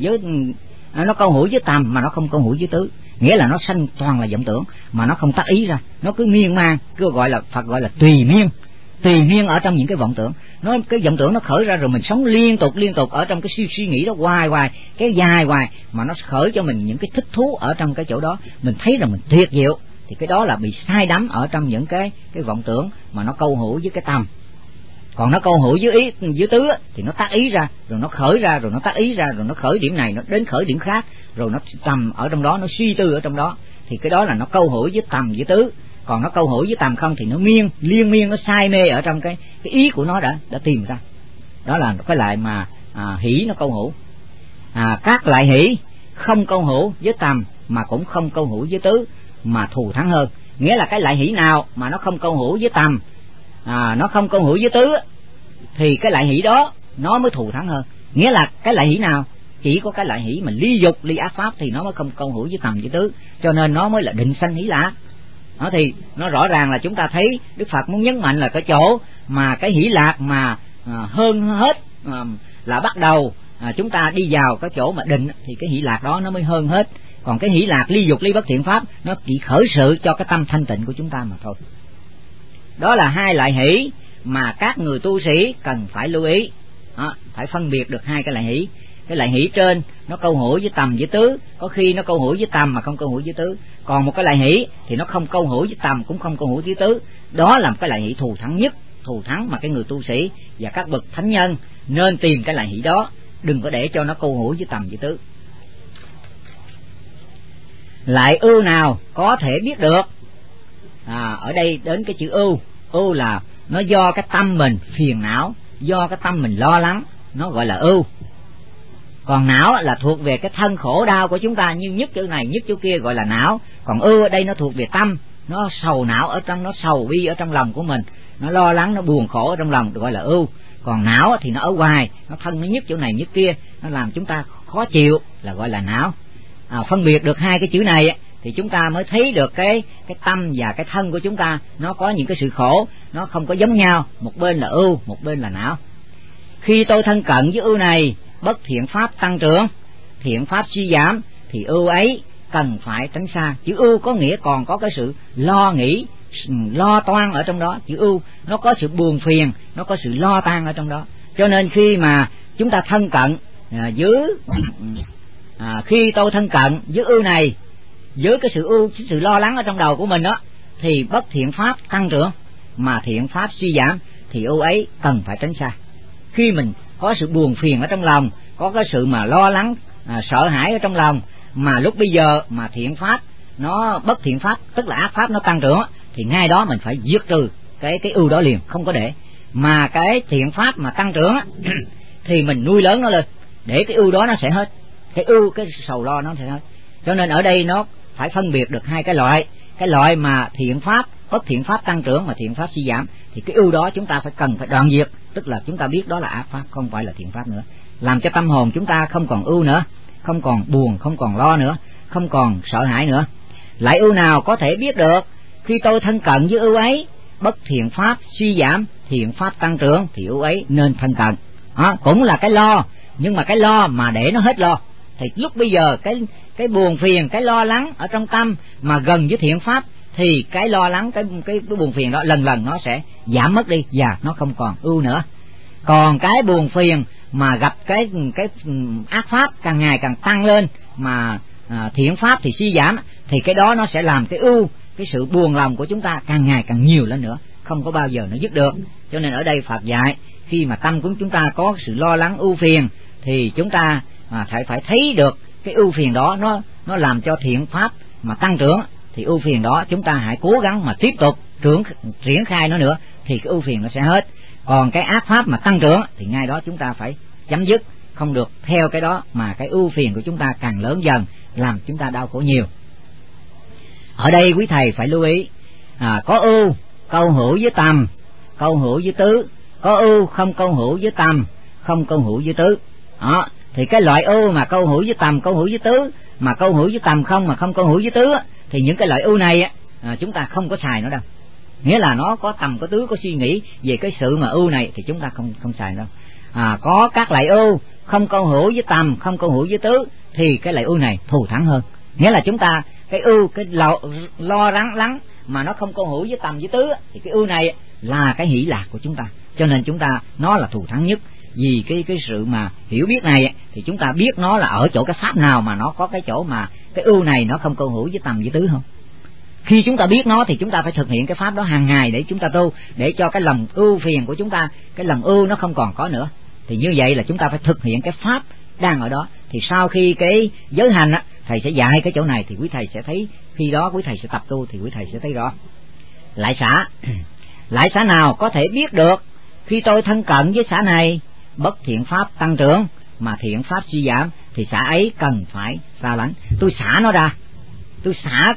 nó câu hữu với tầm mà nó không câu hữu với tứ. Nghĩa là nó sanh toàn là vọng tưởng mà nó không tác ý ra, nó cứ miên man, cứ gọi là Phật gọi là tùy miên ở trong những cái vọng tưởng. Cái vọng tưởng nó khởi ra rồi mình sống liên tục ở trong cái suy nghĩ đó hoài, cái dài hoài mà nó khởi cho mình những cái thích thú ở trong cái chỗ đó, mình thấy rằng mình tuyệt diệu, thì cái đó là bị sai đắm ở trong những cái vọng tưởng mà nó câu hữu với cái tâm. Còn nó câu hữu với tứ thì nó tác ý ra, rồi nó khởi ra, rồi nó tác ý ra, rồi nó khởi điểm này nó đến khởi điểm khác, rồi nó tầm ở trong đó, nó suy tư ở trong đó, thì cái đó là nó câu hữu với tầm với tứ. Còn nó câu hữu với tầm không thì nó liên miên, nó say mê ở trong cái ý của nó đã tìm ra. Đó là cái loại mà hỷ nó câu hữu. Các loại hỷ không câu hữu với tầm mà cũng không câu hữu với tứ mà thù thắng hơn. Nghĩa là cái loại hỷ nào mà nó không câu hữu với tầm, nó không câu hữu với tứ thì cái loại hỷ đó nó mới thù thắng hơn. Nghĩa là cái loại hỷ nào, chỉ có cái loại hỷ mà ly dục ly ác pháp thì nó mới không câu hữu với tầm với tứ, cho nên nó mới là định sanh hỷ lạc. Đó thì nó rõ ràng là chúng ta thấy Đức Phật muốn nhấn mạnh là cái chỗ mà cái hỷ lạc mà hơn hết là bắt đầu chúng ta đi vào cái chỗ mà định thì cái hỷ lạc đó nó mới hơn hết. Còn cái hỷ lạc ly dục ly bất thiện pháp nó chỉ khởi sự cho cái tâm thanh tịnh của chúng ta mà thôi. Đó là hai loại hỷ mà các người tu sĩ cần phải lưu ý. Phải phân biệt được hai cái loại hỷ. Cái loại hỷ trên nó câu hữu với tầm với tứ, có khi nó câu hữu với tầm mà không câu hữu với tứ. Còn một cái loại hỷ thì nó không câu hữu với tầm cũng không câu hữu với tứ. Đó là một cái loại hỷ thù thắng nhất, thù thắng mà cái người tu sĩ và các bậc thánh nhân nên tìm cái loại hỷ đó, đừng có để cho nó câu hữu với tầm với tứ. Lại ưu nào có thể biết được? Ở đây đến cái chữ ưu là nó do cái tâm mình phiền não, do cái tâm mình lo lắng, nó gọi là ưu. Còn não là thuộc về cái thân khổ đau của chúng ta, như nhất chỗ này nhất chỗ kia gọi là não. Còn ưu ở đây nó thuộc về tâm, nó sầu não ở trong, nó sầu bi ở trong lòng của mình, nó lo lắng, nó buồn khổ ở trong lòng gọi là ưu. Còn não thì nó ở ngoài, nó thân nó nhất chỗ này nhất kia, nó làm chúng ta khó chịu là gọi là não. Phân biệt được hai cái chữ này thì chúng ta mới thấy được cái tâm và cái thân của chúng ta nó có những cái sự khổ, nó không có giống nhau, một bên là ưu, một bên là não. Khi tôi thân cận với ưu này, bất thiện pháp tăng trưởng, thiện pháp suy giảm, thì ưu ấy cần phải tránh xa. Chữ ưu có nghĩa còn có cái sự lo nghĩ, lo toan ở trong đó. Chữ ưu nó có sự buồn phiền, nó có sự lo toan ở trong đó. Cho nên khi mà chúng ta thân cận khi tôi thân cận với ưu này, với cái sự ưu, cái sự lo lắng ở trong đầu của mình đó, thì bất thiện pháp tăng trưởng, mà thiện pháp suy giảm, thì ưu ấy cần phải tránh xa. Khi mình có sự buồn phiền ở trong lòng, có cái sự mà lo lắng, sợ hãi ở trong lòng, mà lúc bây giờ mà thiện pháp nó bất thiện pháp, tức là ác pháp nó tăng trưởng, thì ngay đó mình phải diệt trừ cái ưu đó liền, không có để. Mà cái thiện pháp mà tăng trưởng thì mình nuôi lớn nó lên, để cái ưu đó nó sẽ hết, cái ưu, cái sầu lo nó sẽ hết. Cho nên ở đây nó phải phân biệt được hai cái loại. Cái loại mà thiện pháp, bất thiện pháp tăng trưởng mà thiện pháp suy giảm, thì cái ưu đó chúng ta cần phải đoạn diệt, tức là chúng ta biết đó là ác pháp, không phải là thiện pháp nữa, làm cho tâm hồn chúng ta không còn ưu nữa, không còn buồn, không còn lo nữa, không còn sợ hãi nữa. Lại ưu nào có thể biết được? Khi tôi thân cận với ưu ấy, bất thiện pháp suy giảm, thiện pháp tăng trưởng, thì ưu ấy nên thân cận. Cũng là cái lo, nhưng mà cái lo mà để nó hết lo, thì lúc bây giờ cái buồn phiền, cái lo lắng ở trong tâm mà gần với thiện pháp, thì cái lo lắng, cái buồn phiền đó lần lần nó sẽ giảm mất đi, và nó không còn ưu nữa. Còn cái buồn phiền mà gặp cái ác pháp càng ngày càng tăng lên, mà thiện pháp thì suy giảm, thì cái đó nó sẽ làm cái ưu, cái sự buồn lòng của chúng ta càng ngày càng nhiều lên nữa, không có bao giờ nó dứt được. Cho nên ở đây Phật dạy, khi mà tâm của chúng ta có sự lo lắng ưu phiền, thì chúng ta phải thấy được cái ưu phiền đó nó làm cho thiện pháp mà tăng trưởng, thì ưu phiền đó chúng ta hãy cố gắng mà tiếp tục triển khai nó nữa, thì cái ưu phiền nó sẽ hết. Còn cái ác pháp mà tăng trưởng thì ngay đó chúng ta phải chấm dứt, không được theo cái đó mà cái ưu phiền của chúng ta càng lớn dần, làm chúng ta đau khổ nhiều. Ở đây quý thầy phải lưu ý, có ưu câu hữu với tầm, câu hữu với tứ, có ưu không câu hữu với tầm, không câu hữu với tứ. Thì cái loại ưu mà câu hữu với tầm, câu hữu với tứ, mà câu hữu với tầm không mà không câu hữu với tứ, thì những cái loại ưu này chúng ta không có xài nó đâu. Nghĩa là nó có tầm có tứ, có suy nghĩ về cái sự mà ưu này thì chúng ta không xài đâu. Có các loại ưu không câu hữu với tầm, không câu hữu với tứ, thì cái loại ưu này thù thắng hơn. Nghĩa là chúng ta cái ưu, cái lo lắng mà nó không câu hữu với tầm với tứ, thì cái ưu này là cái hỷ lạc của chúng ta, cho nên chúng ta nó là thù thắng nhất. Vì cái sự mà hiểu biết này thì chúng ta biết nó là ở chỗ cái pháp nào mà nó có cái chỗ mà cái ưu này nó không câu hữu với tầm với tứ không. Khi chúng ta biết nó thì chúng ta phải thực hiện cái pháp đó hàng ngày để chúng ta tu, để cho cái lòng ưu phiền của chúng ta, cái lòng ưu nó không còn có nữa. Thì như vậy là chúng ta phải thực hiện cái pháp đang ở đó. Thì sau khi cái giới hành á, thầy sẽ dạy cái chỗ này thì quý thầy sẽ thấy, khi đó quý thầy sẽ tập tu thì quý thầy sẽ thấy rõ. Lại xã nào có thể biết được khi tôi thân cận với xã này, bất thiện pháp tăng trưởng mà thiện pháp suy giảm, thì xã ấy cần phải xa lánh. Tôi xả nó ra, tôi xả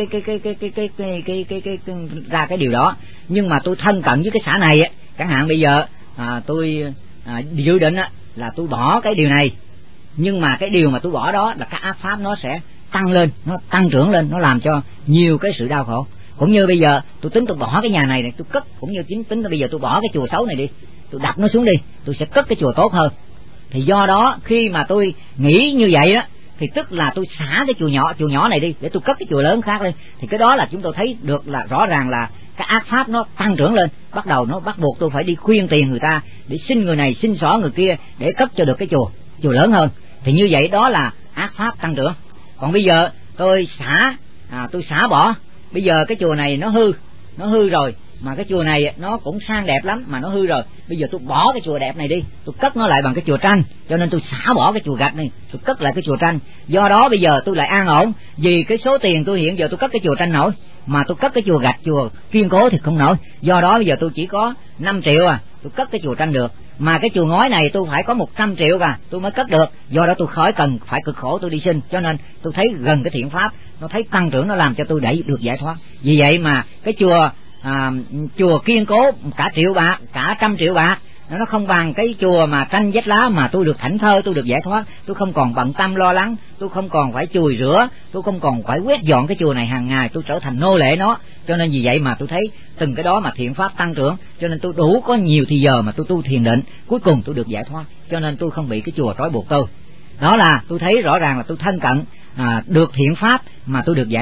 ra cái điều đó, nhưng mà tôi thân cận với cái xã này, chẳng hạn bây giờ tôi dự định là tôi bỏ cái điều này, nhưng mà cái điều mà tôi bỏ đó là cái ác pháp nó sẽ tăng lên, nó tăng trưởng lên, nó làm cho nhiều cái sự đau khổ. Cũng như bây giờ tôi tính tôi bỏ cái nhà này tôi cất, cũng như tính bây giờ tôi bỏ cái chùa xấu này đi, tôi đập nó xuống đi, tôi sẽ cất cái chùa tốt hơn. Thì do đó khi mà tôi nghĩ như vậy đó, thì tức là tôi xả cái chùa nhỏ này đi để tôi cất cái chùa lớn khác lên. Thì cái đó là chúng tôi thấy được là rõ ràng là cái ác pháp nó tăng trưởng lên, bắt đầu nó bắt buộc tôi phải đi khuyên tiền người ta để xin người này xin xỏ người kia để cất cho được cái chùa lớn hơn. Thì như vậy đó là ác pháp tăng trưởng. Còn bây giờ tôi xả bỏ, bây giờ cái chùa này nó hư rồi, mà cái chùa này nó cũng sang đẹp lắm mà nó hư rồi, bây giờ tôi bỏ cái chùa đẹp này đi, tôi cất nó lại bằng cái chùa tranh, cho nên tôi xả bỏ cái chùa gạch này, tôi cất lại cái chùa tranh. Do đó bây giờ tôi lại an ổn, vì cái số tiền tôi hiện giờ tôi cất cái chùa tranh nổi, mà tôi cất cái chùa gạch, chùa kiên cố thì không nổi. Do đó bây giờ tôi chỉ có 5 triệu tôi cất cái chùa tranh được, mà cái chùa ngói này tôi phải có 100 triệu tôi mới cất được. Do đó tôi khỏi cần phải cực khổ tôi đi xin, cho nên tôi thấy gần cái thiện pháp, nó thấy tăng trưởng, nó làm cho tôi đẩy được giải thoát. Vì vậy mà cái chùa kiên cố cả triệu bạc, cả 100 triệu bạc, nó không bằng cái chùa mà tranh vách lá mà tôi được thảnh thơi, tôi được giải thoát, tôi không còn bận tâm lo lắng, tôi không còn phải chùi rửa, tôi không còn phải quét dọn cái chùa này hàng ngày, tôi trở thành nô lệ nó. Cho nên vì vậy mà tôi thấy từng cái đó mà thiện pháp tăng trưởng, cho nên tôi đủ có nhiều thì giờ mà tôi tu thiền định, cuối cùng tôi được giải thoát, cho nên tôi không bị cái chùa trói buộc tôi. Đó là tôi thấy rõ ràng là tôi thân cận được thiện pháp mà tôi được giải thoát.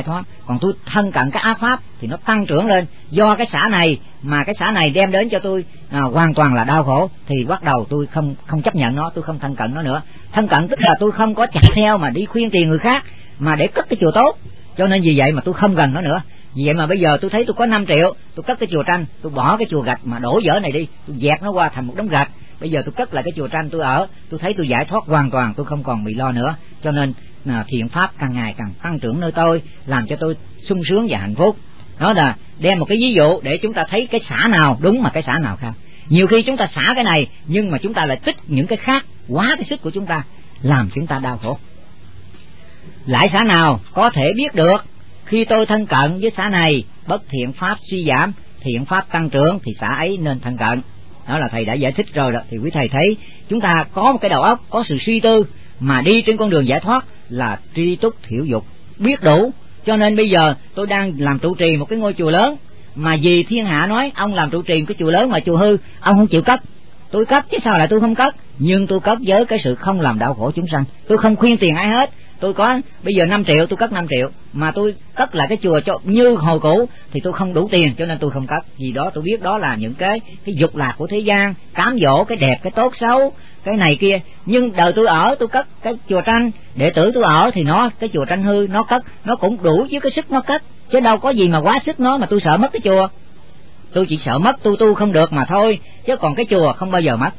Còn tôi thân cận cái ác pháp thì nó tăng trưởng lên. Do cái xã này mà cái xã này đem đến cho tôi hoàn toàn là đau khổ, thì bắt đầu tôi không chấp nhận nó, tôi không thân cận nó nữa. Thân cận tức là tôi không có chặt theo mà đi khuyên tiền người khác, mà để cất cái chùa tốt. Cho nên vì vậy mà tôi không gần nó nữa. Vì vậy mà bây giờ tôi thấy tôi có 5 triệu, tôi cất cái chùa tranh, tôi bỏ cái chùa gạch mà đổ dở này đi, tôi dẹp nó qua thành một đống gạch. Bây giờ tôi cất lại cái chùa tranh tôi ở, tôi thấy tôi giải thoát hoàn toàn, tôi không còn bị lo nữa. Cho nên thiện pháp càng ngày càng tăng trưởng nơi tôi, làm cho tôi sung sướng và hạnh phúc. Đó là đem một cái ví dụ để chúng ta thấy cái xã nào đúng mà cái xã nào khác. Nhiều khi chúng ta xả cái này nhưng mà chúng ta lại tích những cái khác quá cái sức của chúng ta, làm chúng ta đau khổ. Lại xã nào có thể biết được khi tôi thân cận với xã này, bất thiện pháp suy giảm, thiện pháp tăng trưởng, thì xã ấy nên thân cận. Đó là thầy đã giải thích rồi đó. Thì quý thầy thấy chúng ta có một cái đầu óc, có sự suy tư mà đi trên con đường giải thoát là tri túc thiểu dục, biết đủ. Cho nên bây giờ tôi đang làm trụ trì một cái ngôi chùa lớn, mà vì thiên hạ nói ông làm trụ trì một cái chùa lớn mà chùa hư, ông không chịu cất. Tôi cất chứ sao lại tôi không cất. Nhưng tôi cất với cái sự không làm đau khổ chúng sanh. Tôi không khuyên tiền ai hết. Tôi có bây giờ 5 triệu, tôi cất 5 triệu, mà tôi cất lại cái chùa cho như hồi cũ thì tôi không đủ tiền, cho nên tôi không cất. Vì đó tôi biết đó là những cái dục lạc của thế gian, cám dỗ cái đẹp, cái tốt xấu, cái này kia. Nhưng đời tôi ở, tôi cất cái chùa tranh, đệ tử tôi ở thì nó cái chùa tranh hư, nó cất nó cũng đủ với cái sức nó cất, chứ đâu có gì mà quá sức nó mà tôi sợ mất cái chùa. Tôi chỉ sợ mất tu không được mà thôi, chứ còn cái chùa không bao giờ mất.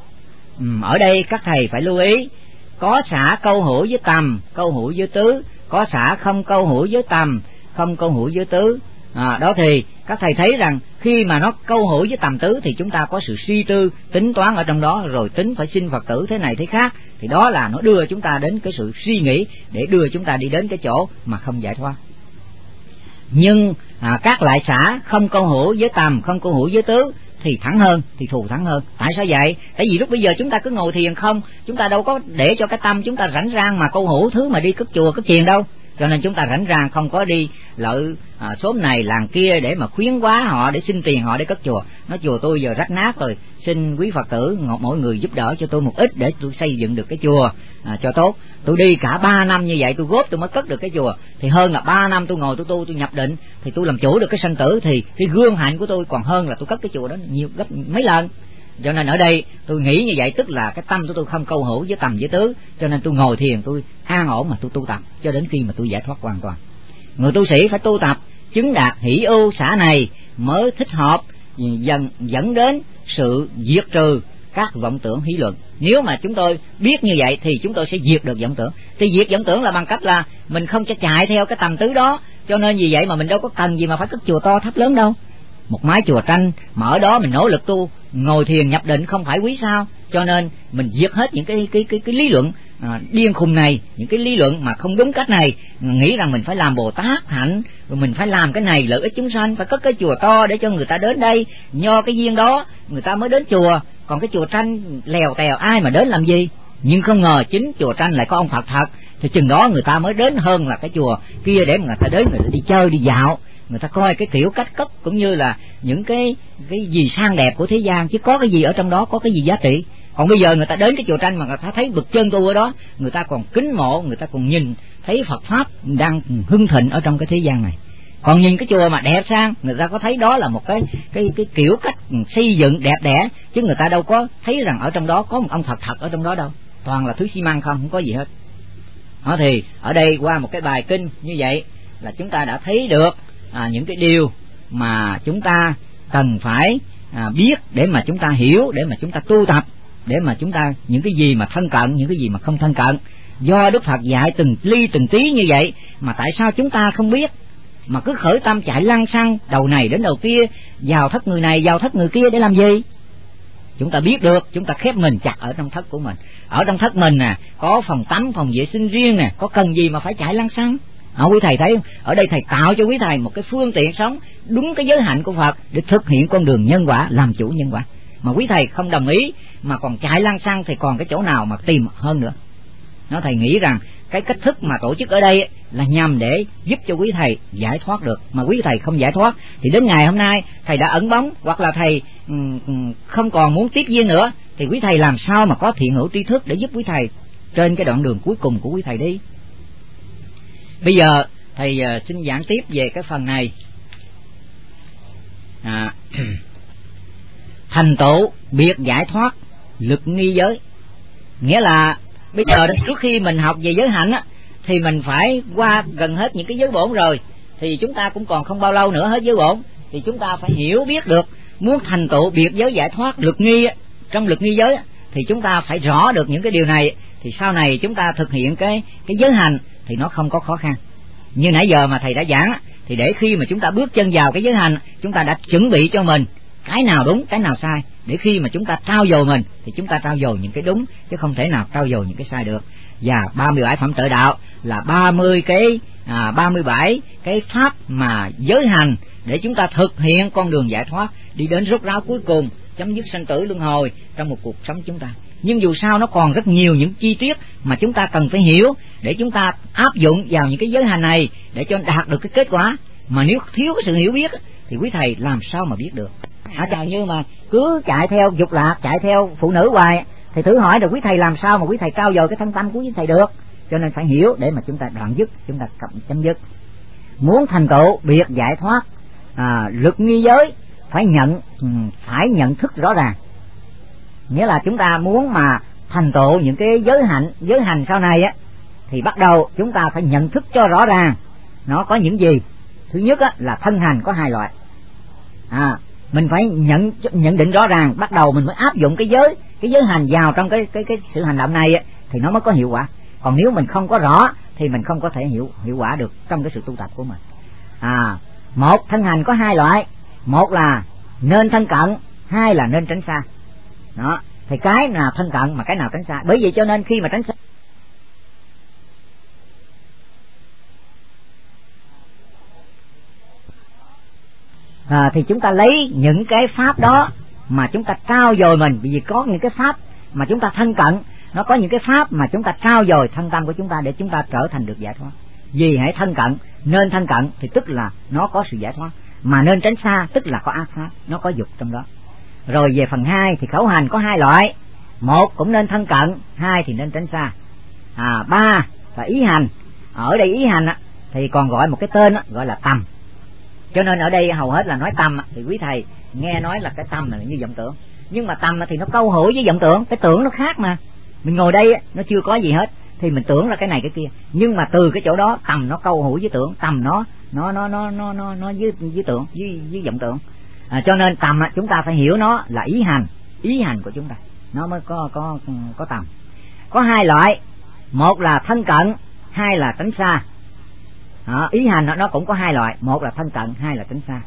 Ở đây các thầy phải lưu ý, có xã câu hữu với tầm, câu hữu với tứ, có xã không câu hữu với tầm, không câu hữu với tứ. Đó thì các thầy thấy rằng khi mà nó câu hữu với tầm tứ thì chúng ta có sự suy tư, tính toán ở trong đó, rồi tính phải sinh Phật tử thế này thế khác, thì đó là nó đưa chúng ta đến cái sự suy nghĩ để đưa chúng ta đi đến cái chỗ mà không giải thoát. Nhưng các lại xã không câu hữu với tầm, không câu hữu với tứ thì thắng hơn, thì thù thắng hơn. Tại sao vậy? Tại vì lúc bây giờ chúng ta cứ ngồi thiền không, chúng ta đâu có để cho cái tâm chúng ta rảnh rang mà câu hữu thứ mà đi cất chùa cất thiền đâu. Cho nên chúng ta rảnh rang không có đi lợi xóm này làng kia để mà khuyến quá họ, để xin tiền họ để cất chùa. Nói chùa tôi giờ rách nát rồi, xin quý Phật tử mỗi người giúp đỡ cho tôi một ít để tôi xây dựng được cái chùa cho tốt. Tôi đi cả 3 năm như vậy tôi góp tôi mới cất được cái chùa, thì hơn là 3 năm tôi ngồi tôi tu, tôi nhập định thì tôi làm chủ được cái sanh tử, thì cái gương hạnh của tôi còn hơn là tôi cất cái chùa đó nhiều gấp mấy lần. Cho nên ở đây tôi nghĩ như vậy, tức là cái tâm của tôi không câu hữu với tầm với tứ, cho nên tôi ngồi thiền tôi an ổn mà tôi tu tập cho đến khi mà tôi giải thoát hoàn toàn. Người tu sĩ phải tu tập chứng đạt hỷ ưu xã này mới thích hợp, dẫn đến sự diệt trừ các vọng tưởng hí luận. Nếu mà chúng tôi biết như vậy thì chúng tôi sẽ diệt được vọng tưởng. Thì diệt vọng tưởng là bằng cách là mình không cho chạy theo cái tầm tứ đó. Cho nên vì vậy mà mình đâu có cần gì mà phải cất chùa to tháp lớn đâu. Một mái chùa tranh mà ở đó mình nỗ lực tu, ngồi thiền nhập định không phải quý sao. Cho nên mình diệt hết những cái lý luận điên khùng này, những cái lý luận mà không đúng cách này, nghĩ rằng mình phải làm Bồ Tát hạnh, rồi mình phải làm cái này lợi ích chúng sanh, phải có cái chùa to để cho người ta đến đây, nho cái duyên đó người ta mới đến chùa. Còn cái chùa tranh lèo tèo ai mà đến làm gì. Nhưng không ngờ chính chùa tranh lại có ông Phật thật, thì chừng đó người ta mới đến hơn là cái chùa kia để mà người ta đến, người ta đi chơi đi dạo, người ta coi cái kiểu cách cất cũng như là những cái gì sang đẹp của thế gian, chứ có cái gì ở trong đó, có cái gì giá trị. Còn bây giờ người ta đến cái chùa tranh mà người ta thấy bậc chân tu ở đó, người ta còn kính mộ, người ta còn nhìn thấy Phật pháp đang hưng thịnh ở trong cái thế gian này. Còn nhìn cái chùa mà đẹp sang, người ta có thấy đó là một cái kiểu cách xây dựng đẹp đẽ, chứ người ta đâu có thấy rằng ở trong đó có một ông Phật thật ở trong đó đâu, toàn là thứ xi măng không có gì hết. Đó thì ở đây qua một cái bài kinh như vậy là chúng ta đã thấy được những cái điều mà chúng ta cần phải biết để mà chúng ta hiểu, để mà chúng ta tu tập, để mà chúng ta những cái gì mà thân cận, những cái gì mà không thân cận. Do Đức Phật dạy từng ly từng tí như vậy mà tại sao chúng ta không biết, mà cứ khởi tâm chạy lăng xăng đầu này đến đầu kia, vào thất người này vào thất người kia để làm gì? Chúng ta biết được, chúng ta khép mình chặt ở trong thất của mình. Ở trong thất mình nè, có phòng tắm, phòng vệ sinh riêng nè, có cần gì mà phải chạy lăng xăng? Quý thầy thấy không? Ở đây thầy tạo cho quý thầy một cái phương tiện sống đúng cái giới hạnh của Phật để thực hiện con đường nhân quả, làm chủ nhân quả. Mà quý thầy không đồng ý mà còn chạy lăng xăng thì còn cái chỗ nào mà tìm hơn nữa. Thầy nghĩ rằng cái cách thức mà tổ chức ở đây là nhằm để giúp cho quý thầy giải thoát được. Mà quý thầy không giải thoát thì đến ngày hôm nay thầy đã ẩn bóng, hoặc là thầy không còn muốn tiếp duyên nữa, thì quý thầy làm sao mà có thiện hữu tri thức để giúp quý thầy trên cái đoạn đường cuối cùng của quý thầy đi. Bây giờ Thầy xin giảng tiếp về cái phần này. Thành tựu biệt giải thoát lực nghi giới. Nghĩa là bây giờ trước khi mình học về giới hạnh á, thì mình phải qua gần hết những cái giới bổn rồi, thì chúng ta cũng còn không bao lâu nữa hết giới bổn, thì chúng ta phải hiểu biết được. Muốn thành tựu biệt giới giải thoát lực nghi á, trong lực nghi giới á, thì chúng ta phải rõ được những cái điều này, thì sau này chúng ta thực hiện cái giới hành thì nó không có khó khăn. Như nãy giờ mà thầy đã giảng á, thì để khi mà chúng ta bước chân vào cái giới hành, chúng ta đã chuẩn bị cho mình cái nào đúng, cái nào sai, để khi mà chúng ta trau dồi mình thì chúng ta trau dồi những cái đúng, chứ không thể nào trau dồi những cái sai được. Và 37 phẩm trợ đạo là 37 cái pháp mà giới hành để chúng ta thực hiện con đường giải thoát, đi đến rốt ráo cuối cùng, chấm dứt sanh tử luân hồi trong một cuộc sống chúng ta. Nhưng dù sao nó còn rất nhiều những chi tiết mà chúng ta cần phải hiểu để chúng ta áp dụng vào những cái giới hành này để cho đạt được cái kết quả. Mà nếu thiếu cái sự hiểu biết thì quý thầy làm sao mà biết được? Chẳng như mà cứ chạy theo dục lạc, chạy theo phụ nữ hoài, thì thử hỏi rồi quý thầy làm sao mà quý thầy trao dồi cái thân tâm của quý thầy được? Cho nên phải hiểu để mà chúng ta đoạn dứt, chúng ta chấm dứt. Muốn thành tựu biệt giải thoát lực nghi giới phải nhận thức rõ ràng. Nghĩa là chúng ta muốn mà thành tựu những cái giới hành sau này á, thì bắt đầu chúng ta phải nhận thức cho rõ ràng nó có những gì. Thứ nhất á, là thân hành có hai loại. Mình phải nhận định rõ ràng, bắt đầu mình mới áp dụng cái giới hành vào trong cái sự hành động này á, thì nó mới có hiệu quả. Còn nếu mình không có rõ thì mình không có thể hiệu quả được trong cái sự tu tập của mình. Một, thân hành có hai loại, một là nên thân cận, hai là nên tránh xa. Đó, thì cái nào thân cận mà cái nào tránh xa. Bởi vậy cho nên khi mà tránh xa thì chúng ta lấy những cái pháp đó mà chúng ta trau dồi mình. Bởi vì có những cái pháp mà chúng ta thân cận, nó có những cái pháp mà chúng ta trau dồi thân tâm của chúng ta để chúng ta trở thành được giải thoát. Vì hãy thân cận, nên thân cận thì tức là nó có sự giải thoát, mà nên tránh xa tức là có ác pháp, nó có dục trong đó. Rồi về phần 2 thì khẩu hành có hai loại, một cũng nên thân cận, hai thì nên tránh xa. 3 là ý hành. Ở đây ý hành thì còn gọi một cái tên gọi là tầm. Cho nên ở đây hầu hết là nói tầm thì quý thầy nghe nói là cái tầm là như vọng tưởng. Nhưng mà tầm thì nó câu hữu với vọng tưởng, cái tưởng nó khác mà. Mình ngồi đây nó chưa có gì hết thì mình tưởng là cái này cái kia, nhưng mà từ cái chỗ đó tầm nó câu hữu với tưởng, tầm nó với tưởng, với vọng tưởng. Cho nên tầm chúng ta phải hiểu nó là ý hành của chúng ta, nó mới có tầm. Có hai loại, một là thân cận, hai là tránh xa. Ý hành nó cũng có hai loại, một là thân cận, hai là tránh xa.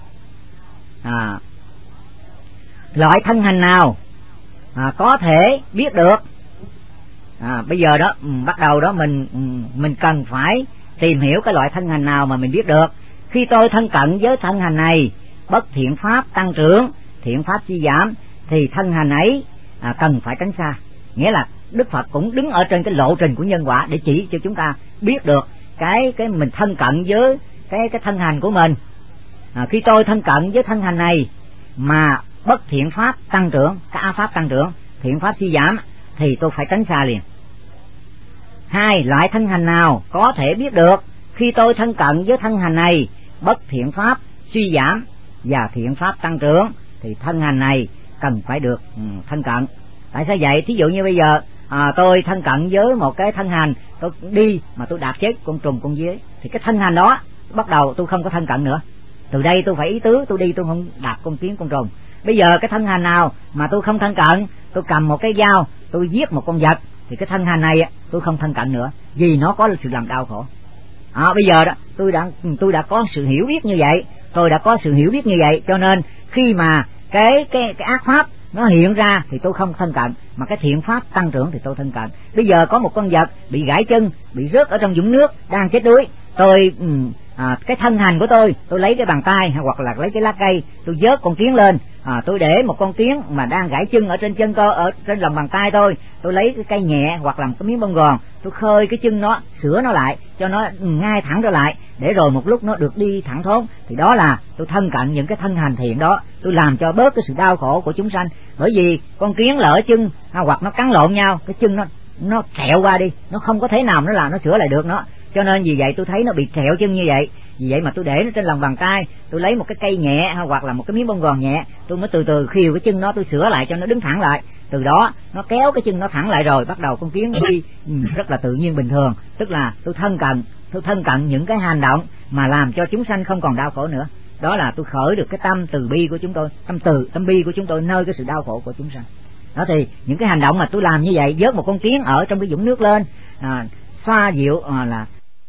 Loại thân hành nào có thể biết được? Bây giờ đó bắt đầu đó mình cần phải tìm hiểu cái loại thân hành nào mà mình biết được. Khi tôi thân cận với thân hành này, bất thiện pháp tăng trưởng, thiện pháp suy giảm, thì thân hành ấy cần phải tránh xa. Nghĩa là Đức Phật cũng đứng ở trên cái lộ trình của nhân quả để chỉ cho chúng ta biết được cái mình thân cận với cái thân hành của mình. Khi tôi thân cận với thân hành này mà bất thiện pháp tăng trưởng, cái ác pháp tăng trưởng, thiện pháp suy giảm, thì tôi phải tránh xa liền. Hai, loại thân hành nào có thể biết được? Khi tôi thân cận với thân hành này, bất thiện pháp suy giảm và thiện pháp tăng trưởng, thì thân hành này cần phải được thân cận. Tại sao vậy? Thí dụ như bây giờ tôi thân cận với một cái thân hành, tôi đi mà tôi đạp chết con trùng con dế, thì cái thân hành đó bắt đầu tôi không có thân cận nữa. Từ đây tôi phải ý tứ, tôi đi tôi không đạp con kiến con trùng. Bây giờ cái thân hành nào mà tôi không thân cận, tôi cầm một cái dao tôi giết một con vật, thì cái thân hành này tôi không thân cận nữa, vì nó có sự làm đau khổ. Bây giờ đó tôi đã có sự hiểu biết như vậy, cho nên khi mà cái ác pháp nó hiện ra thì tôi không thân cận, mà cái thiện pháp tăng trưởng thì tôi thân cận. Bây giờ có một con vật bị gãy chân, bị rớt ở trong vũng nước, đang chết đuối, tôi cái thân hành của tôi lấy cái bàn tay hoặc là lấy cái lá cây, tôi vớt con kiến lên, tôi để một con kiến mà đang gãy chân ở trên chân tôi, ở trên lòng bàn tay tôi lấy cái cây nhẹ hoặc làm cái miếng bông gòn, tôi khơi cái chân nó, sửa nó lại cho nó ngay thẳng trở lại, để rồi một lúc nó được đi thẳng thốn. Thì đó là tôi thân cận những cái thân hành thiện đó, tôi làm cho bớt cái sự đau khổ của chúng sanh. Bởi vì con kiến lỡ chân hoặc nó cắn lộn nhau, cái chân nó kẹo qua đi, nó không có thể nào nó sửa lại được nó. Cho nên vì vậy tôi thấy nó bị trẹo chân như vậy, vì vậy mà tôi để nó trên lòng bàn tay, tôi lấy một cái cây nhẹ hoặc là một cái miếng bông gòn nhẹ, tôi mới từ từ khiêu cái chân nó, tôi sửa lại cho nó đứng thẳng lại. Từ đó nó kéo cái chân nó thẳng lại rồi bắt đầu con kiến đi rất là tự nhiên bình thường. Tức là tôi thân cận những cái hành động mà làm cho chúng sanh không còn đau khổ nữa. Đó là tôi khởi được cái tâm từ bi của chúng tôi, tâm bi của chúng tôi nơi cái sự đau khổ của chúng sanh. Đó thì những cái hành động mà tôi làm như vậy, vớt một con kiến ở trong cái vũng nước lên, xoa dịu là